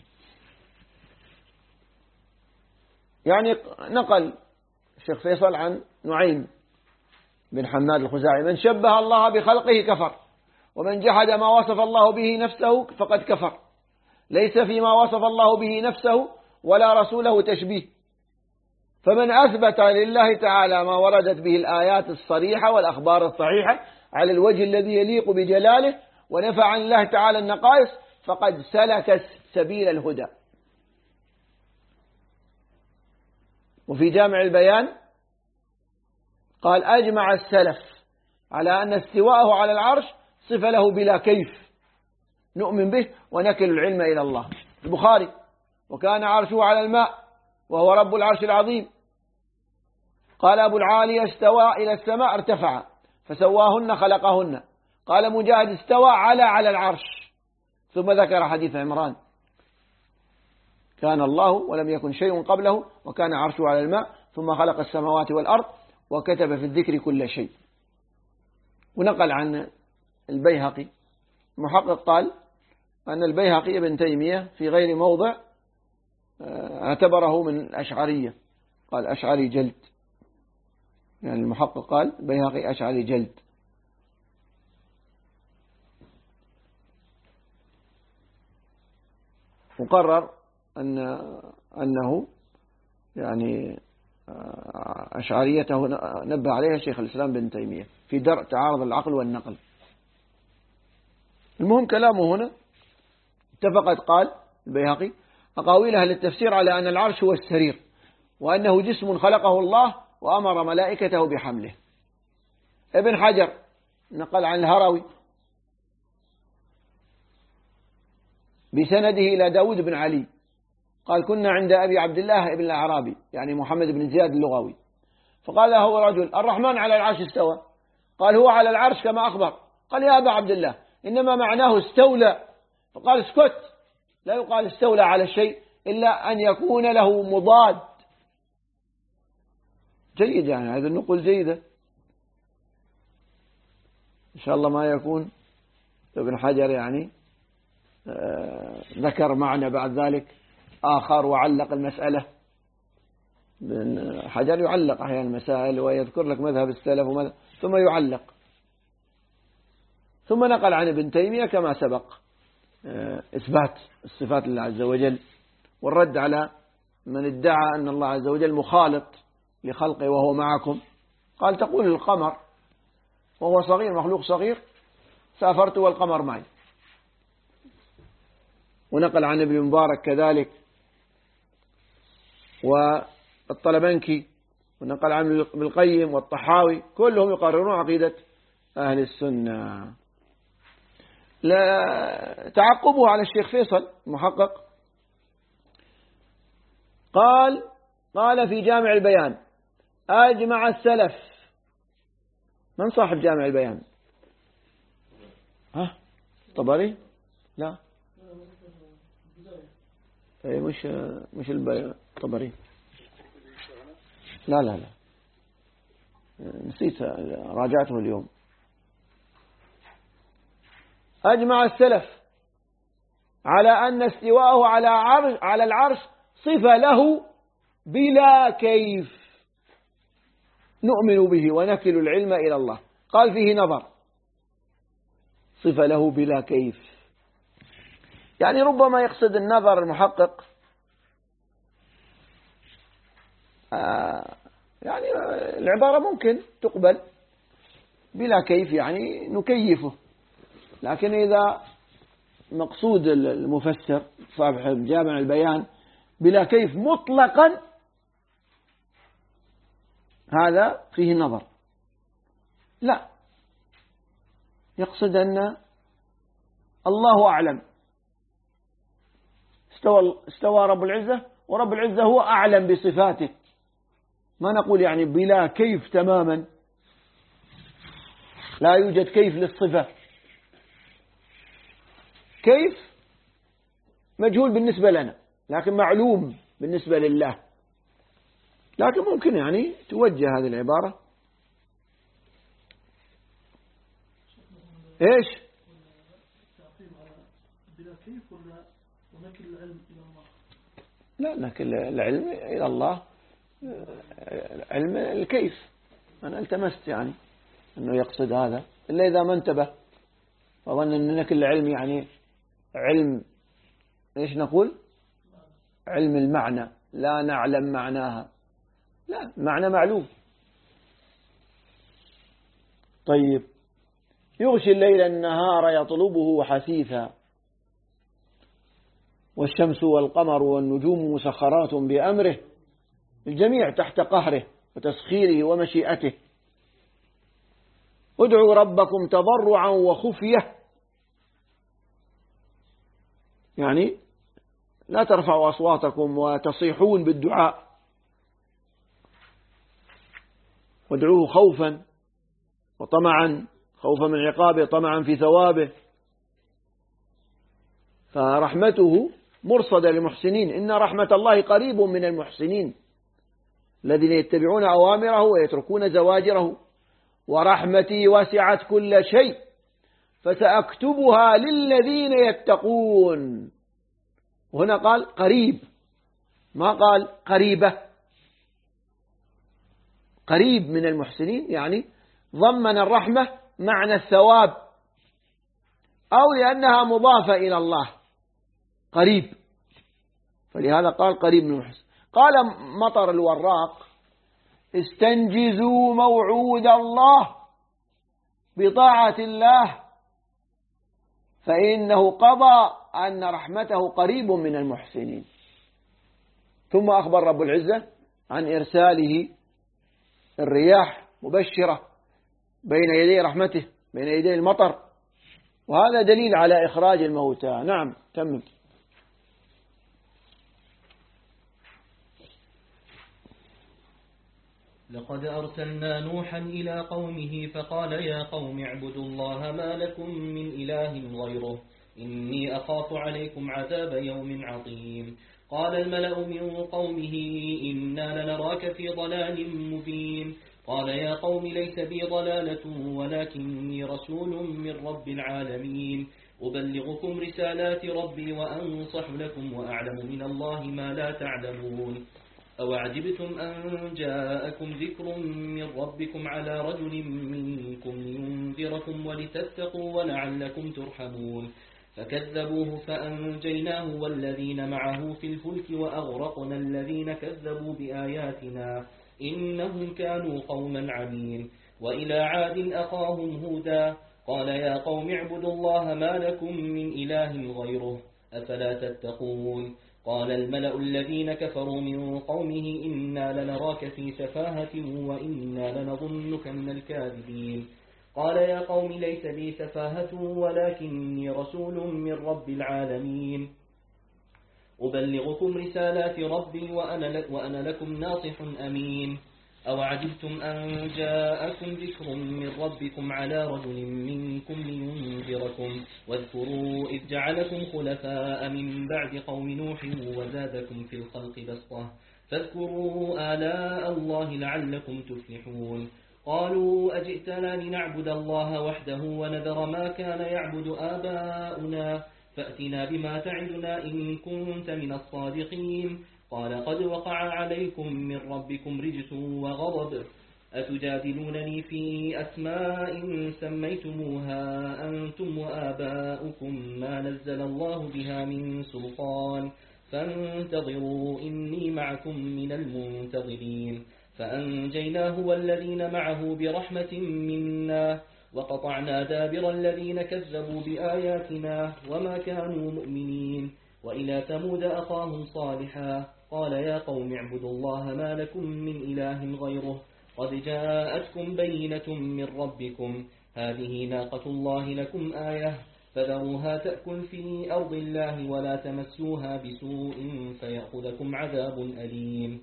يعني نقل الشيخ فيصل عن نعيم بن حماد الخزاعي من شبه الله بخلقه كفر، ومن جحد ما وصف الله به نفسه فقد كفر. ليس فيما وصف الله به نفسه ولا رسوله تشبيه، فمن أثبت لله تعالى ما وردت به الآيات الصريحة والأخبار الصحيحة على الوجه الذي يليق بجلاله، ونفى عن الله تعالى النقائص، فقد سلك سبيل الهدى. وفي جامع البيان قال أجمع السلف على أن استواءه على العرش صفة له بلا كيف نؤمن به ونكل العلم إلى الله. البخاري وكان عرشه على الماء وهو رب العرش العظيم. قال أبو العالي استوى إلى السماء ارتفع فسواهن خلقهن. قال مجاهد استوى على العرش. ثم ذكر حديث عمران كان الله ولم يكن شيء قبله وكان عرشه على الماء ثم خلق السماوات والأرض وكتب في الذكر كل شيء. ونقل عن البيهقي المحقق قال أن البيهقي ابن تيمية في غير موضع اعتبره من الأشعرية، قال أشعري جلد، يعني المحقق قال البيهقي أشعري جلد. وقرر أنه يعني أشعريته نبه عليها شيخ الإسلام بن تيمية في درء تعارض العقل والنقل. المهم كلامه هنا اتفقت قال البيهقي أقاويل أهل التفسير على أن العرش هو السرير، وأنه جسم خلقه الله وأمر ملائكته بحمله. ابن حجر نقل عن الهروي بسنده إلى داود بن علي قال كنا عند أبي عبد الله ابن الأعرابي يعني محمد بن زياد اللغوي، فقال له رجل الرحمن على العرش استوى، قال هو على العرش كما أخبر. قال يا أبا عبد الله إنما معناه استولى. فقال اسكت، لا يقال استولى على الشيء إلا أن يكون له مضاد. جيد، يعني هذا النقل جيدة إن شاء الله. ما يكون ابن حجر يعني ذكر معنى بعد ذلك آخر وعلق المسألة. ابن حجر يعلق أحيانا المسائل ويذكر لك مذهب السلف ومذهب ثم يعلق، ثم نقل عن ابن تيمية كما سبق إثبات الصفات لله عز وجل والرد على من ادعى أن الله عز وجل مخالط لخلقه وهو معكم. قال تقول القمر وهو صغير، مخلوق صغير، سافرت والقمر معي. ونقل عن ابن مبارك كذلك والطلبنكي، ونقل عن ابن القيم والطحاوي، كلهم يقررون عقيدة أهل السنة. لا تعقبه على الشيخ فيصل المحقق قال في جامع البيان أجمع السلف. من صاحب جامع البيان؟ طبري؟ لا مش الطبري، لا نسيت، راجعته اليوم. أجمع السلف على أن استواءه على العرش صفة له بلا كيف نؤمن به ونكل العلم إلى الله. قال فيه نظر، صفة له بلا كيف، يعني ربما يقصد النظر المحقق يعني العبارة ممكن تقبل بلا كيف، يعني نكيفه. لكن إذا مقصود المفسر صاحب جامع البيان بلا كيف مطلقا، هذا فيه نظر. لا، يقصد أن الله أعلم، استوى رب العزة، ورب العزة هو أعلم بصفاته. ما نقول يعني بلا كيف تماما، لا يوجد كيف للصفة. كيف مجهول بالنسبة لنا لكن معلوم بالنسبة لله. لكن ممكن يعني توجه هذه العبارة إيش؟ لا، نكل العلم إلى الله، علم الكيف. أنا التمست يعني أنه يقصد هذا، إلا إذا ما انتبه وظن أن نكل العلم يعني علم إيش نقول؟ علم المعنى، لا نعلم معناها، لا، معنى معلوم. طيب، يغشي الليل النهار يطلبه حثيثا، والشمس والقمر والنجوم مسخرات بأمره، الجميع تحت قهره وتسخيره ومشيئته. ادعوا ربكم تضرعا وخفية، يعني لا ترفعوا أصواتكم وتصيحون بالدعاء، وادعوه خوفا وطمعا، خوفا من عقابه، طمعا في ثوابه. فرحمته مرصدة للمحسنين، إن رحمة الله قريب من المحسنين الذين يتبعون أوامره ويتركون زواجره. ورحمتي وسعت كل شيء فسأكتبها للذين يتقون. وهنا قال قريب، ما قال قريبة. قريب من المحسنين يعني ضمن الرحمة معنى الثواب، أو لأنها مضافة إلى الله قريب، فلهذا قال قريب من المحسن. قال مطر الوراق استنجزوا موعود الله بطاعة الله فإنه قضى أن رحمته قريب من المحسنين. ثم أخبر رب العزة عن إرساله الرياح مبشرة بين يدي رحمته، بين يدي المطر، وهذا دليل على إخراج الموتى. نعم، تمم. لقد أرسلنا نوحا إلى قومه فقال يا قوم اعبدوا الله ما لكم من إله غيره إني أخاف عليكم عذاب يوم عظيم. قال الملأ من قومه إنا لنراك في ضلال مبين. قال يا قوم ليس بي ضلالة ولكني رسول من رب العالمين أبلغكم رسالات ربي وأنصح لكم وأعلم من الله ما لا تعلمون. أوعجبتم أن جاءكم ذكر من ربكم على رجل منكم لينذركم ولتتقوا ولعلكم ترحمون. فكذبوه فأنجيناه والذين معه في الفلك وأغرقنا الذين كذبوا بآياتنا إنهم كانوا قوما عمين. وإلى عاد أخاهم هودا قال يا قوم اعبدوا الله ما لكم من إله غيره أفلا تتقون. قال الملأ الذين كفروا من قومه إنا لنراك في سفاهة وإنا لنظنك من الكاذبين. قال يا قوم ليس بي سفاهة ولكني رسول من رب العالمين أبلغكم رسالات ربي وأنا لكم ناصح أمين. أوعجبتم أن جاءكم ذكر من ربكم على رجل منكم لينذركم واذكروا إذ جعلكم خلفاء من بعد قوم نوح وزادكم في الخلق بسطة فاذكروا آلاء الله لعلكم تفلحون. قالوا أجئتنا لنعبد الله وحده ونذر ما كان يعبد آباؤنا فأتنا بما تعدنا إن كنت من الصادقين. قال قد وقع عليكم من ربكم رجس وغضب أتجادلونني في أسماء سميتموها أنتم وآباؤكم ما نزل الله بها من سلطان فانتظروا إني معكم من المنتظرين. فأنجيناه والذين معه برحمة منا وقطعنا دابر الذين كذبوا بآياتنا وما كانوا مؤمنين. وإلى ثمود أخاهم صالحا قال يا قوم اعبدوا الله ما لكم من إله غيره قد جاءتكم بينة من ربكم هذه ناقة الله لكم آية فذروها تأكل في أرض الله ولا تمسوها بسوء فيأخذكم عذاب أليم.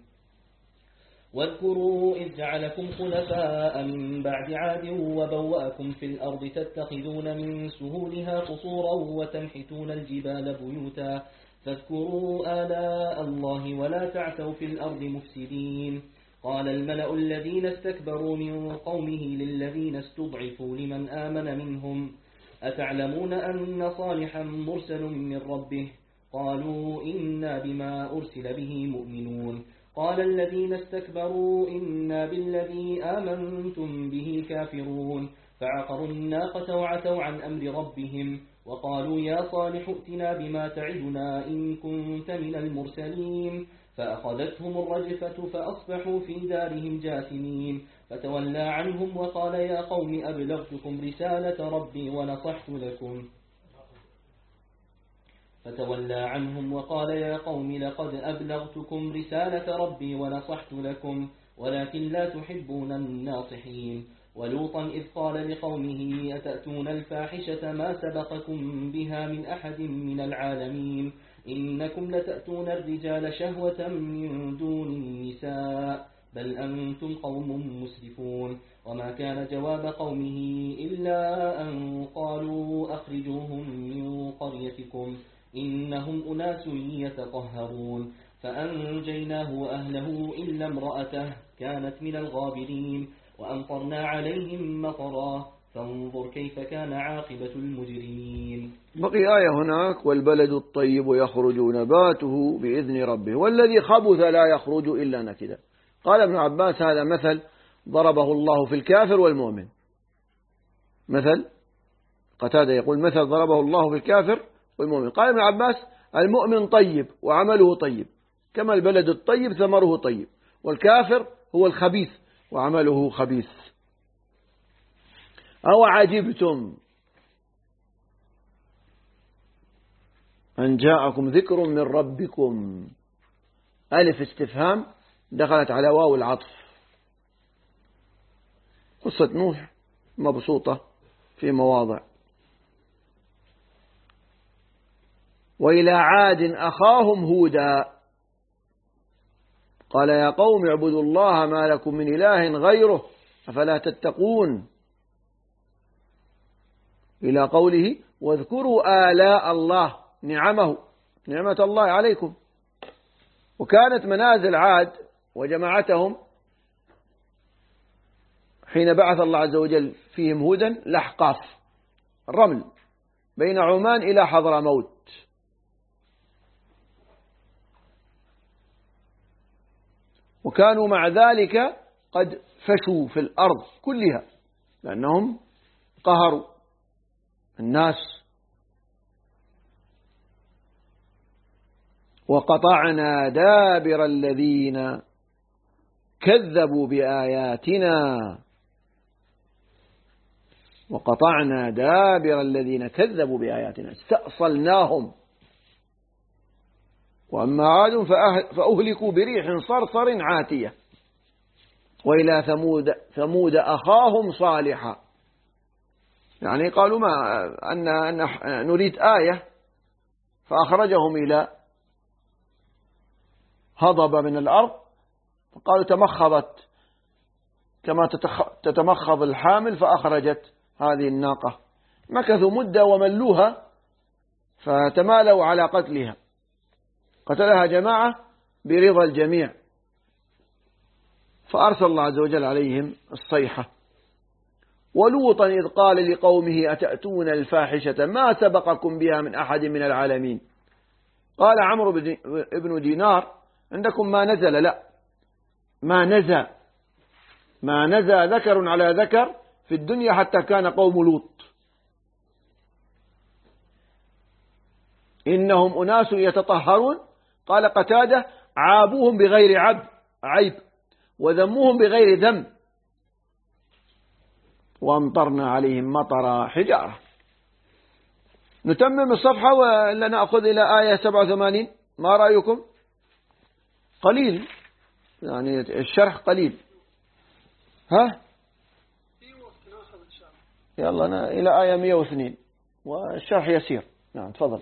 واذكروا إذ جعلكم خلفاء من بعد عاد وبوأكم في الأرض تتخذون من سهولها قصورا وتنحتون الجبال بيوتا فاذكروا آلاء الله ولا تعثوا في الأرض مفسدين. قال الملأ الذين استكبروا من قومه للذين استضعفوا لمن آمن منهم أتعلمون أن صالحا مرسل من ربه قالوا إنا بما أرسل به مؤمنون. قال الذين استكبروا إنا بالذي آمنتم به كافرون. فعقروا الناقة وعتوا عن أمر ربهم وقالوا يا صالح ائتنا بما تعدنا إن كنت من المرسلين. فأخذتهم الرجفة فأصبحوا في دارهم جاثمين. فتولى عنهم وقال يا قوم أبلغتكم رسالة ربي ونصحت لكم. فتولى عنهم وقال يا قوم لقد أبلغتكم رسالة ربي ونصحت لكم ولكن لا تحبون الناصحين. ولوطا إذ قال لقومه أتأتون الفاحشة ما سبقكم بها من أحد من العالمين إنكم لتأتون الرجال شهوة من دون النساء بل أنتم قوم مسرفون. وما كان جواب قومه إلا أن قالوا أخرجوهم من قريتكم إنهم أناس يتطهرون. فأنجيناه وأهله إلا امرأته كانت من الغابرين وأمطرنا عليهم مطرا فانظر كيف كان عاقبة المجرمين. بقي آية هناك والبلد الطيب يخرج نباته بإذن ربه والذي خبث لا يخرج إلا نكدا. قال ابن عباس هذا مثل ضربه الله في الكافر والمؤمن. مثل قتادة يقول مثل ضربه الله في الكافر والمؤمن. قال ابن عباس المؤمن طيب وعمله طيب كما البلد الطيب ثمره طيب والكافر هو الخبيث وعمله خبيث. أو عجبتم أن جاءكم ذكر من ربكم ألف استفهام دخلت على واو العطف. قصة نوح مبسوطة في مواضع. وإلى عاد أخاهم هودا قال يا قوم اعبدوا الله ما لكم من إله غيره أفلا تتقون، إلى قوله واذكروا آلاء الله، نعمة الله عليكم. وكانت منازل عاد وجماعتهم حين بعث الله عز وجل فيهم هودا الأحقاف، الرمل بين عمان إلى حضرموت. وكانوا مع ذلك قد فشوا في الأرض كلها لأنهم قهروا الناس. وقطعنا دابر الذين كذبوا بآياتنا، وقطعنا دابر الذين كذبوا بآياتنا، استأصلناهم. وأما عاد فأهلكوا بريح صرصر عاتية، وإلى ثمود أخاهم صالحا. يعني قالوا ما أن نريد آية، فأخرجهم إلى هضبة من الأرض، فقالوا تمخضت كما تتمخض الحامل، فأخرجت هذه الناقة. مكثوا مدة وملوها، فتمالوا على قتلها، قتلها جماعة برضا الجميع، فأرسل الله عز وجل عليهم الصيحة. ولوطا إذ قال لقومه أتأتون الفاحشة ما سبقكم بها من أحد من العالمين. قال عمرو بن دينار عندكم ما نزل، لا، ما نزى ذكر على ذكر في الدنيا حتى كان قوم لوط. إنهم أناس يتطهرون. قال قتادة عابوهم بغير عيب وذموهم بغير ذم، وأمطرنا عليهم مطر حجارة. نتمم الصفحة ولا نأخذ إلى آية 87؟ ما رأيكم؟ قليل يعني الشرح قليل. ها يلا إلى آية 102 والشرح يسير. نعم تفضل.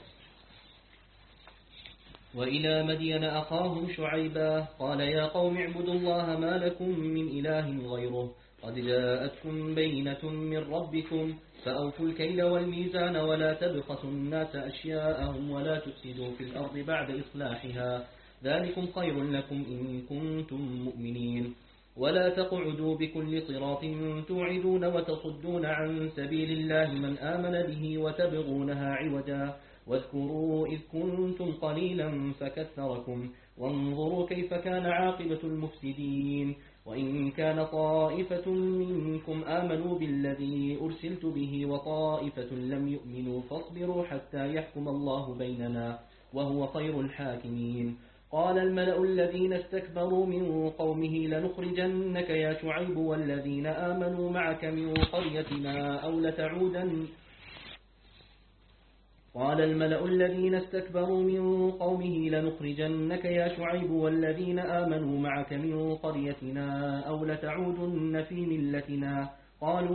وإلى مدين أخاهم شعيبا قال يا قوم اعبدوا الله ما لكم من إله غيره قد جاءتكم بينة من ربكم فأوفوا الكيل والميزان ولا تبخسوا الناس أشياءهم ولا تفسدوا في الأرض بعد إصلاحها ذلكم خير لكم إن كنتم مؤمنين. ولا تقعدوا بكل صراط توعدون وتصدون عن سبيل الله من آمن به وتبغونها عوجا واذكروا إذ كنتم قليلا فكثركم وانظروا كيف كان عاقبة المفسدين. وإن كان طائفة منكم آمنوا بالذي أرسلت به وطائفة لم يؤمنوا فاصبروا حتى يحكم الله بيننا وهو خير الحاكمين. قال الملأ الذين استكبروا من قومه لنخرجنك يا شعيب والذين آمنوا معك من قريتنا أو لتعودن. قال الملأ الذين استكبروا من قومه لنخرجنك يا شعيب والذين آمنوا معك من قريتنا أو لتعودن في ملتنا. قال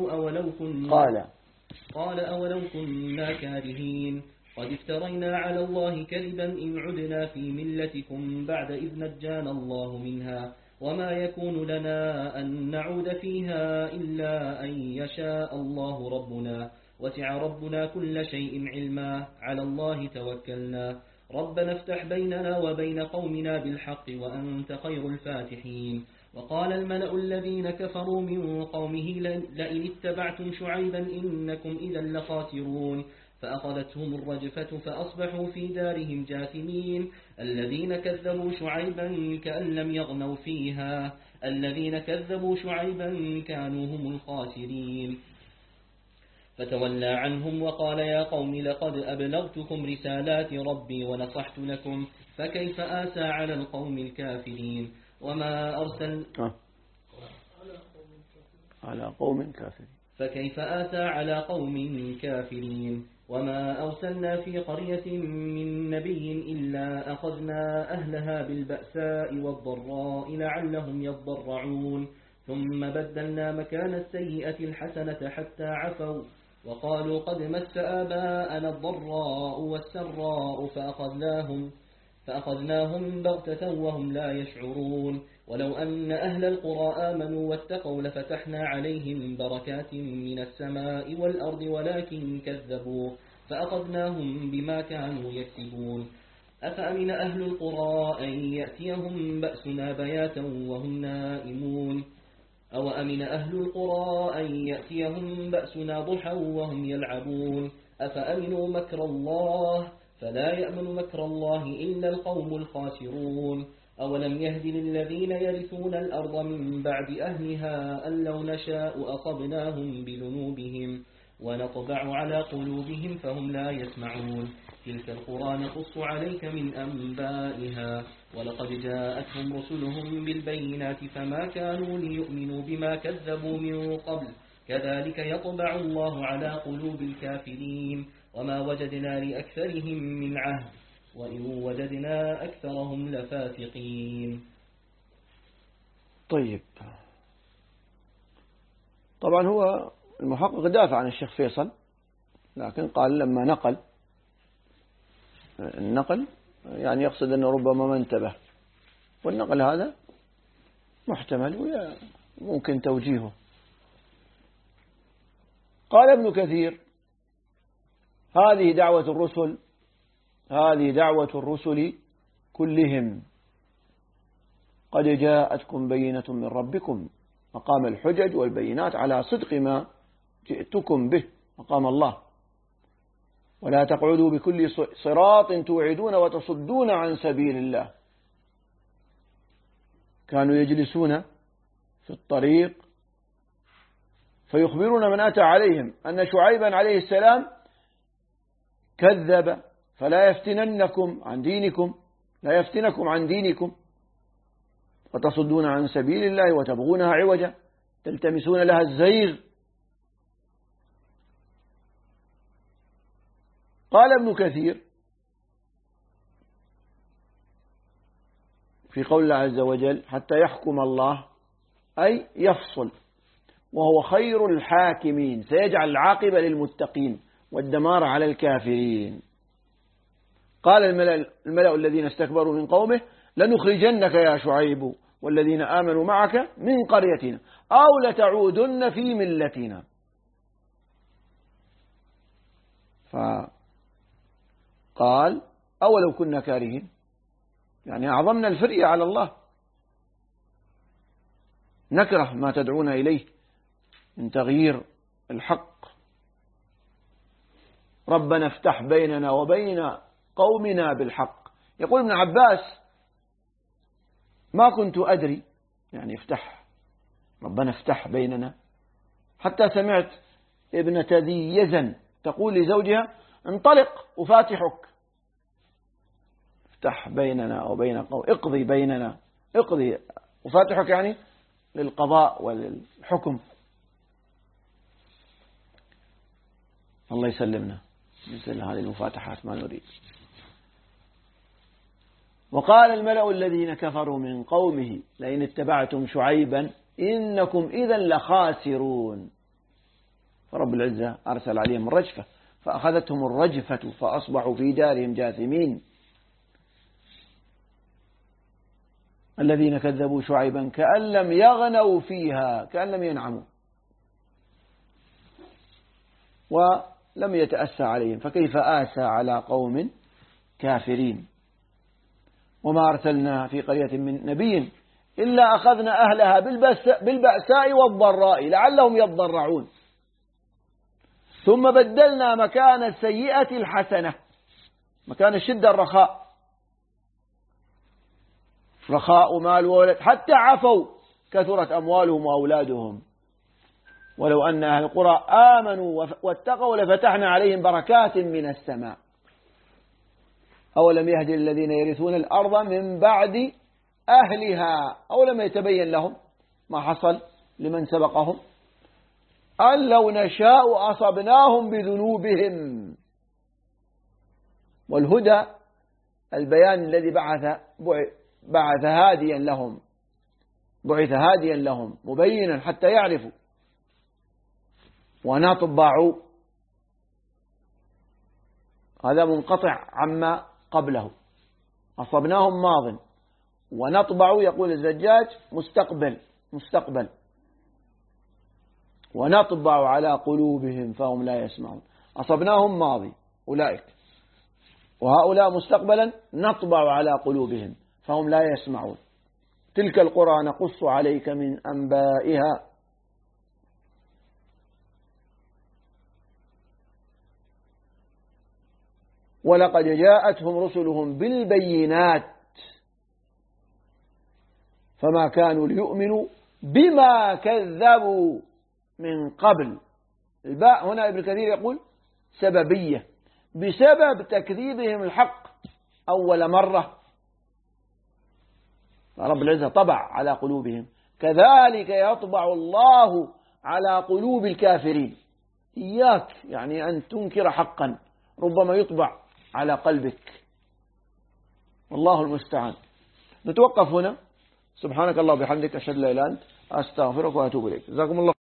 أولو كنا كارهين قد افترينا على الله كذبا إن عدنا في ملتكم بعد إذ نجانا الله منها وما يكون لنا أن نعود فيها إلا أن يشاء الله ربنا وسع ربنا كل شيء علما على الله توكلنا ربنا افتح بيننا وبين قومنا بالحق وأنت خير الفاتحين. وقال الملأ الذين كفروا من قومه لئن اتبعتم شعيبا إنكم إذا لخاسرون فأخذتهم الرجفة فأصبحوا في دارهم جاثمين. الذين كذبوا شعيبا كأن لم يغنوا فيها الذين كذبوا شعيبا كانوا هم الخاسرين. فتولى عنهم وقال يا قوم لقد أبلغتكم رسالات ربي ونصحت لكم فكيف آسى على القوم الكافرين. فكيف آسى على قوم كافرين. وما أرسلنا في قرية من نبي إلا أخذنا أهلها بالبأساء والضراء لعلهم يضرعون ثم بدلنا مكان السيئة الحسنة حتى عفوا وقالوا قد مس آباءنا الضراء والسراء فأخذناهم بغتة وهم لا يشعرون ولو أن أهل القرى آمنوا واتقوا لفتحنا عليهم بركات من السماء والأرض ولكن كذبوا فأخذناهم بما كانوا يكسبون أفأمن أهل القرى أن يأتيهم بأسنا بياتا وهم نائمون أو أمن أهل القرى أن يأتيهم بأسنا ضحى وهم يلعبون أفأمنوا مكر الله فلا يأمن مكر الله إلا القوم الخاسرون أولم يهد للذين يرثون الأرض من بعد أهلها أن لو نشاء أصبناهم بذنوبهم ونطبع على قلوبهم فهم لا يسمعون تلك القرى نقص عليك من أنبائها ولقد جاءتهم رسلهم بالبينات فما كانوا ليؤمنوا بما كذبوا من قبل كذلك يطبع الله على قلوب الكافرين وما وجدنا لأكثرهم من عهد وإن وجدنا أكثرهم لفاسقين. طيب، طبعا هو المحقق دافع عن الشيخ فيصل، لكن قال لما نقل النقل يعني يقصد أنه ربما ما انتبه، والنقل هذا محتمل وممكن توجيهه. قال ابن كثير: هذه دعوة الرسل كلهم، قد جاءتكم بينة من ربكم، مقام الحجج والبينات على صدق ما جئتكم به مقام الله، ولا تقعدوا بكل صراط توعدون وتصدون عن سبيل الله. كانوا يجلسون في الطريق فيخبرون من أتى عليهم أن شعيبا عليه السلام كذب فلا يفتننكم عن دينكم وتصدون عن سبيل الله وتبغونها عوجا تلتمسون لها الزيغ. قال ابن كثير في قول الله عز وجل: حتى يحكم الله، أي يفصل، وهو خير الحاكمين، سيجعل العاقبة للمتقين والدمار على الكافرين. قال الملأ الذين استكبروا من قومه: لنخرجنك يا شعيب والذين آمنوا معك من قريتنا أو لتعودن في ملتنا. فقال: أولو كنا كارهين، يعني أعظمنا الفرية على الله، نكره ما تدعون إليه من تغيير الحق. ربنا افتح بيننا وبين قومنا بالحق. يقول ابن عباس: ما كنت أدري، يعني افتح، ربنا افتح بيننا، حتى سمعت ابنة ذي يزن تقول لزوجها: انطلق أفاتحك، افتح بيننا وبين قوم، اقضي بيننا، اقضي أفاتحك، يعني للقضاء وللحكم. الله يسلمنا مثل هذه المفاتحات ما نريد. وقال الملأ الذين كفروا من قومه: لئن اتبعتم شعيبا إنكم إذا لخاسرون. فرب العزة أرسل عليهم الرجفة فأخذتهم الرجفة فأصبحوا في دارهم جاثمين. الذين كذبوا شعيبا كأن لم يغنوا فيها، كأن لم ينعموا، ولم يتأسى عليهم، فكيف آسى على قوم كافرين. وما أرسلنا في قرية من نبي إلا أخذنا أهلها بالبأساء والضراء لعلهم يضرعون، ثم بدلنا مكان السيئة الحسنة، مكان الشدة الرخاء، رخاء مال وولد، حتى عفوا كثرت أموالهم وأولادهم. ولو أن أهل القرى آمنوا واتقوا لفتحنا عليهم بركات من السماء. أولم يهد الذين يرثون الأرض من بعد أهلها، أولم يتبين لهم ما حصل لمن سبقهم أن لو نشاء أصبناهم بذنوبهم. والهدى البيان الذي بعث هاديا لهم، بعث هاديا لهم مبينا حتى يعرفوا، ونطبع هذا منقطع عما قبله، أصبناهم ماض، ونطبع يقول الزجاج مستقبل ونطبع على قلوبهم فهم لا يسمعون. أصبناهم ماضي أولئك، وهؤلاء مستقبلا نطبع على قلوبهم فهم لا يسمعون. تلك القرى نقص عليك من أنبائها. ولقد جاءتهم رسلهم بالبينات فما كانوا ليؤمنوا بما كذبوا من قبل. الباء هنا ابن كثير يقول سببية، بسبب تكذيبهم الحق أول مرة رب العزة طبع على قلوبهم، كذلك يطبع الله على قلوب الكافرين. إياك يعني أن تنكر حقا، ربما يطبع على قلبك، والله المستعان. نتوقف هنا. سبحانك الله وبحمدك، أشهد أن لا إله إلا أنت، أستغفرك وأتوب إليك. جزاكم الله.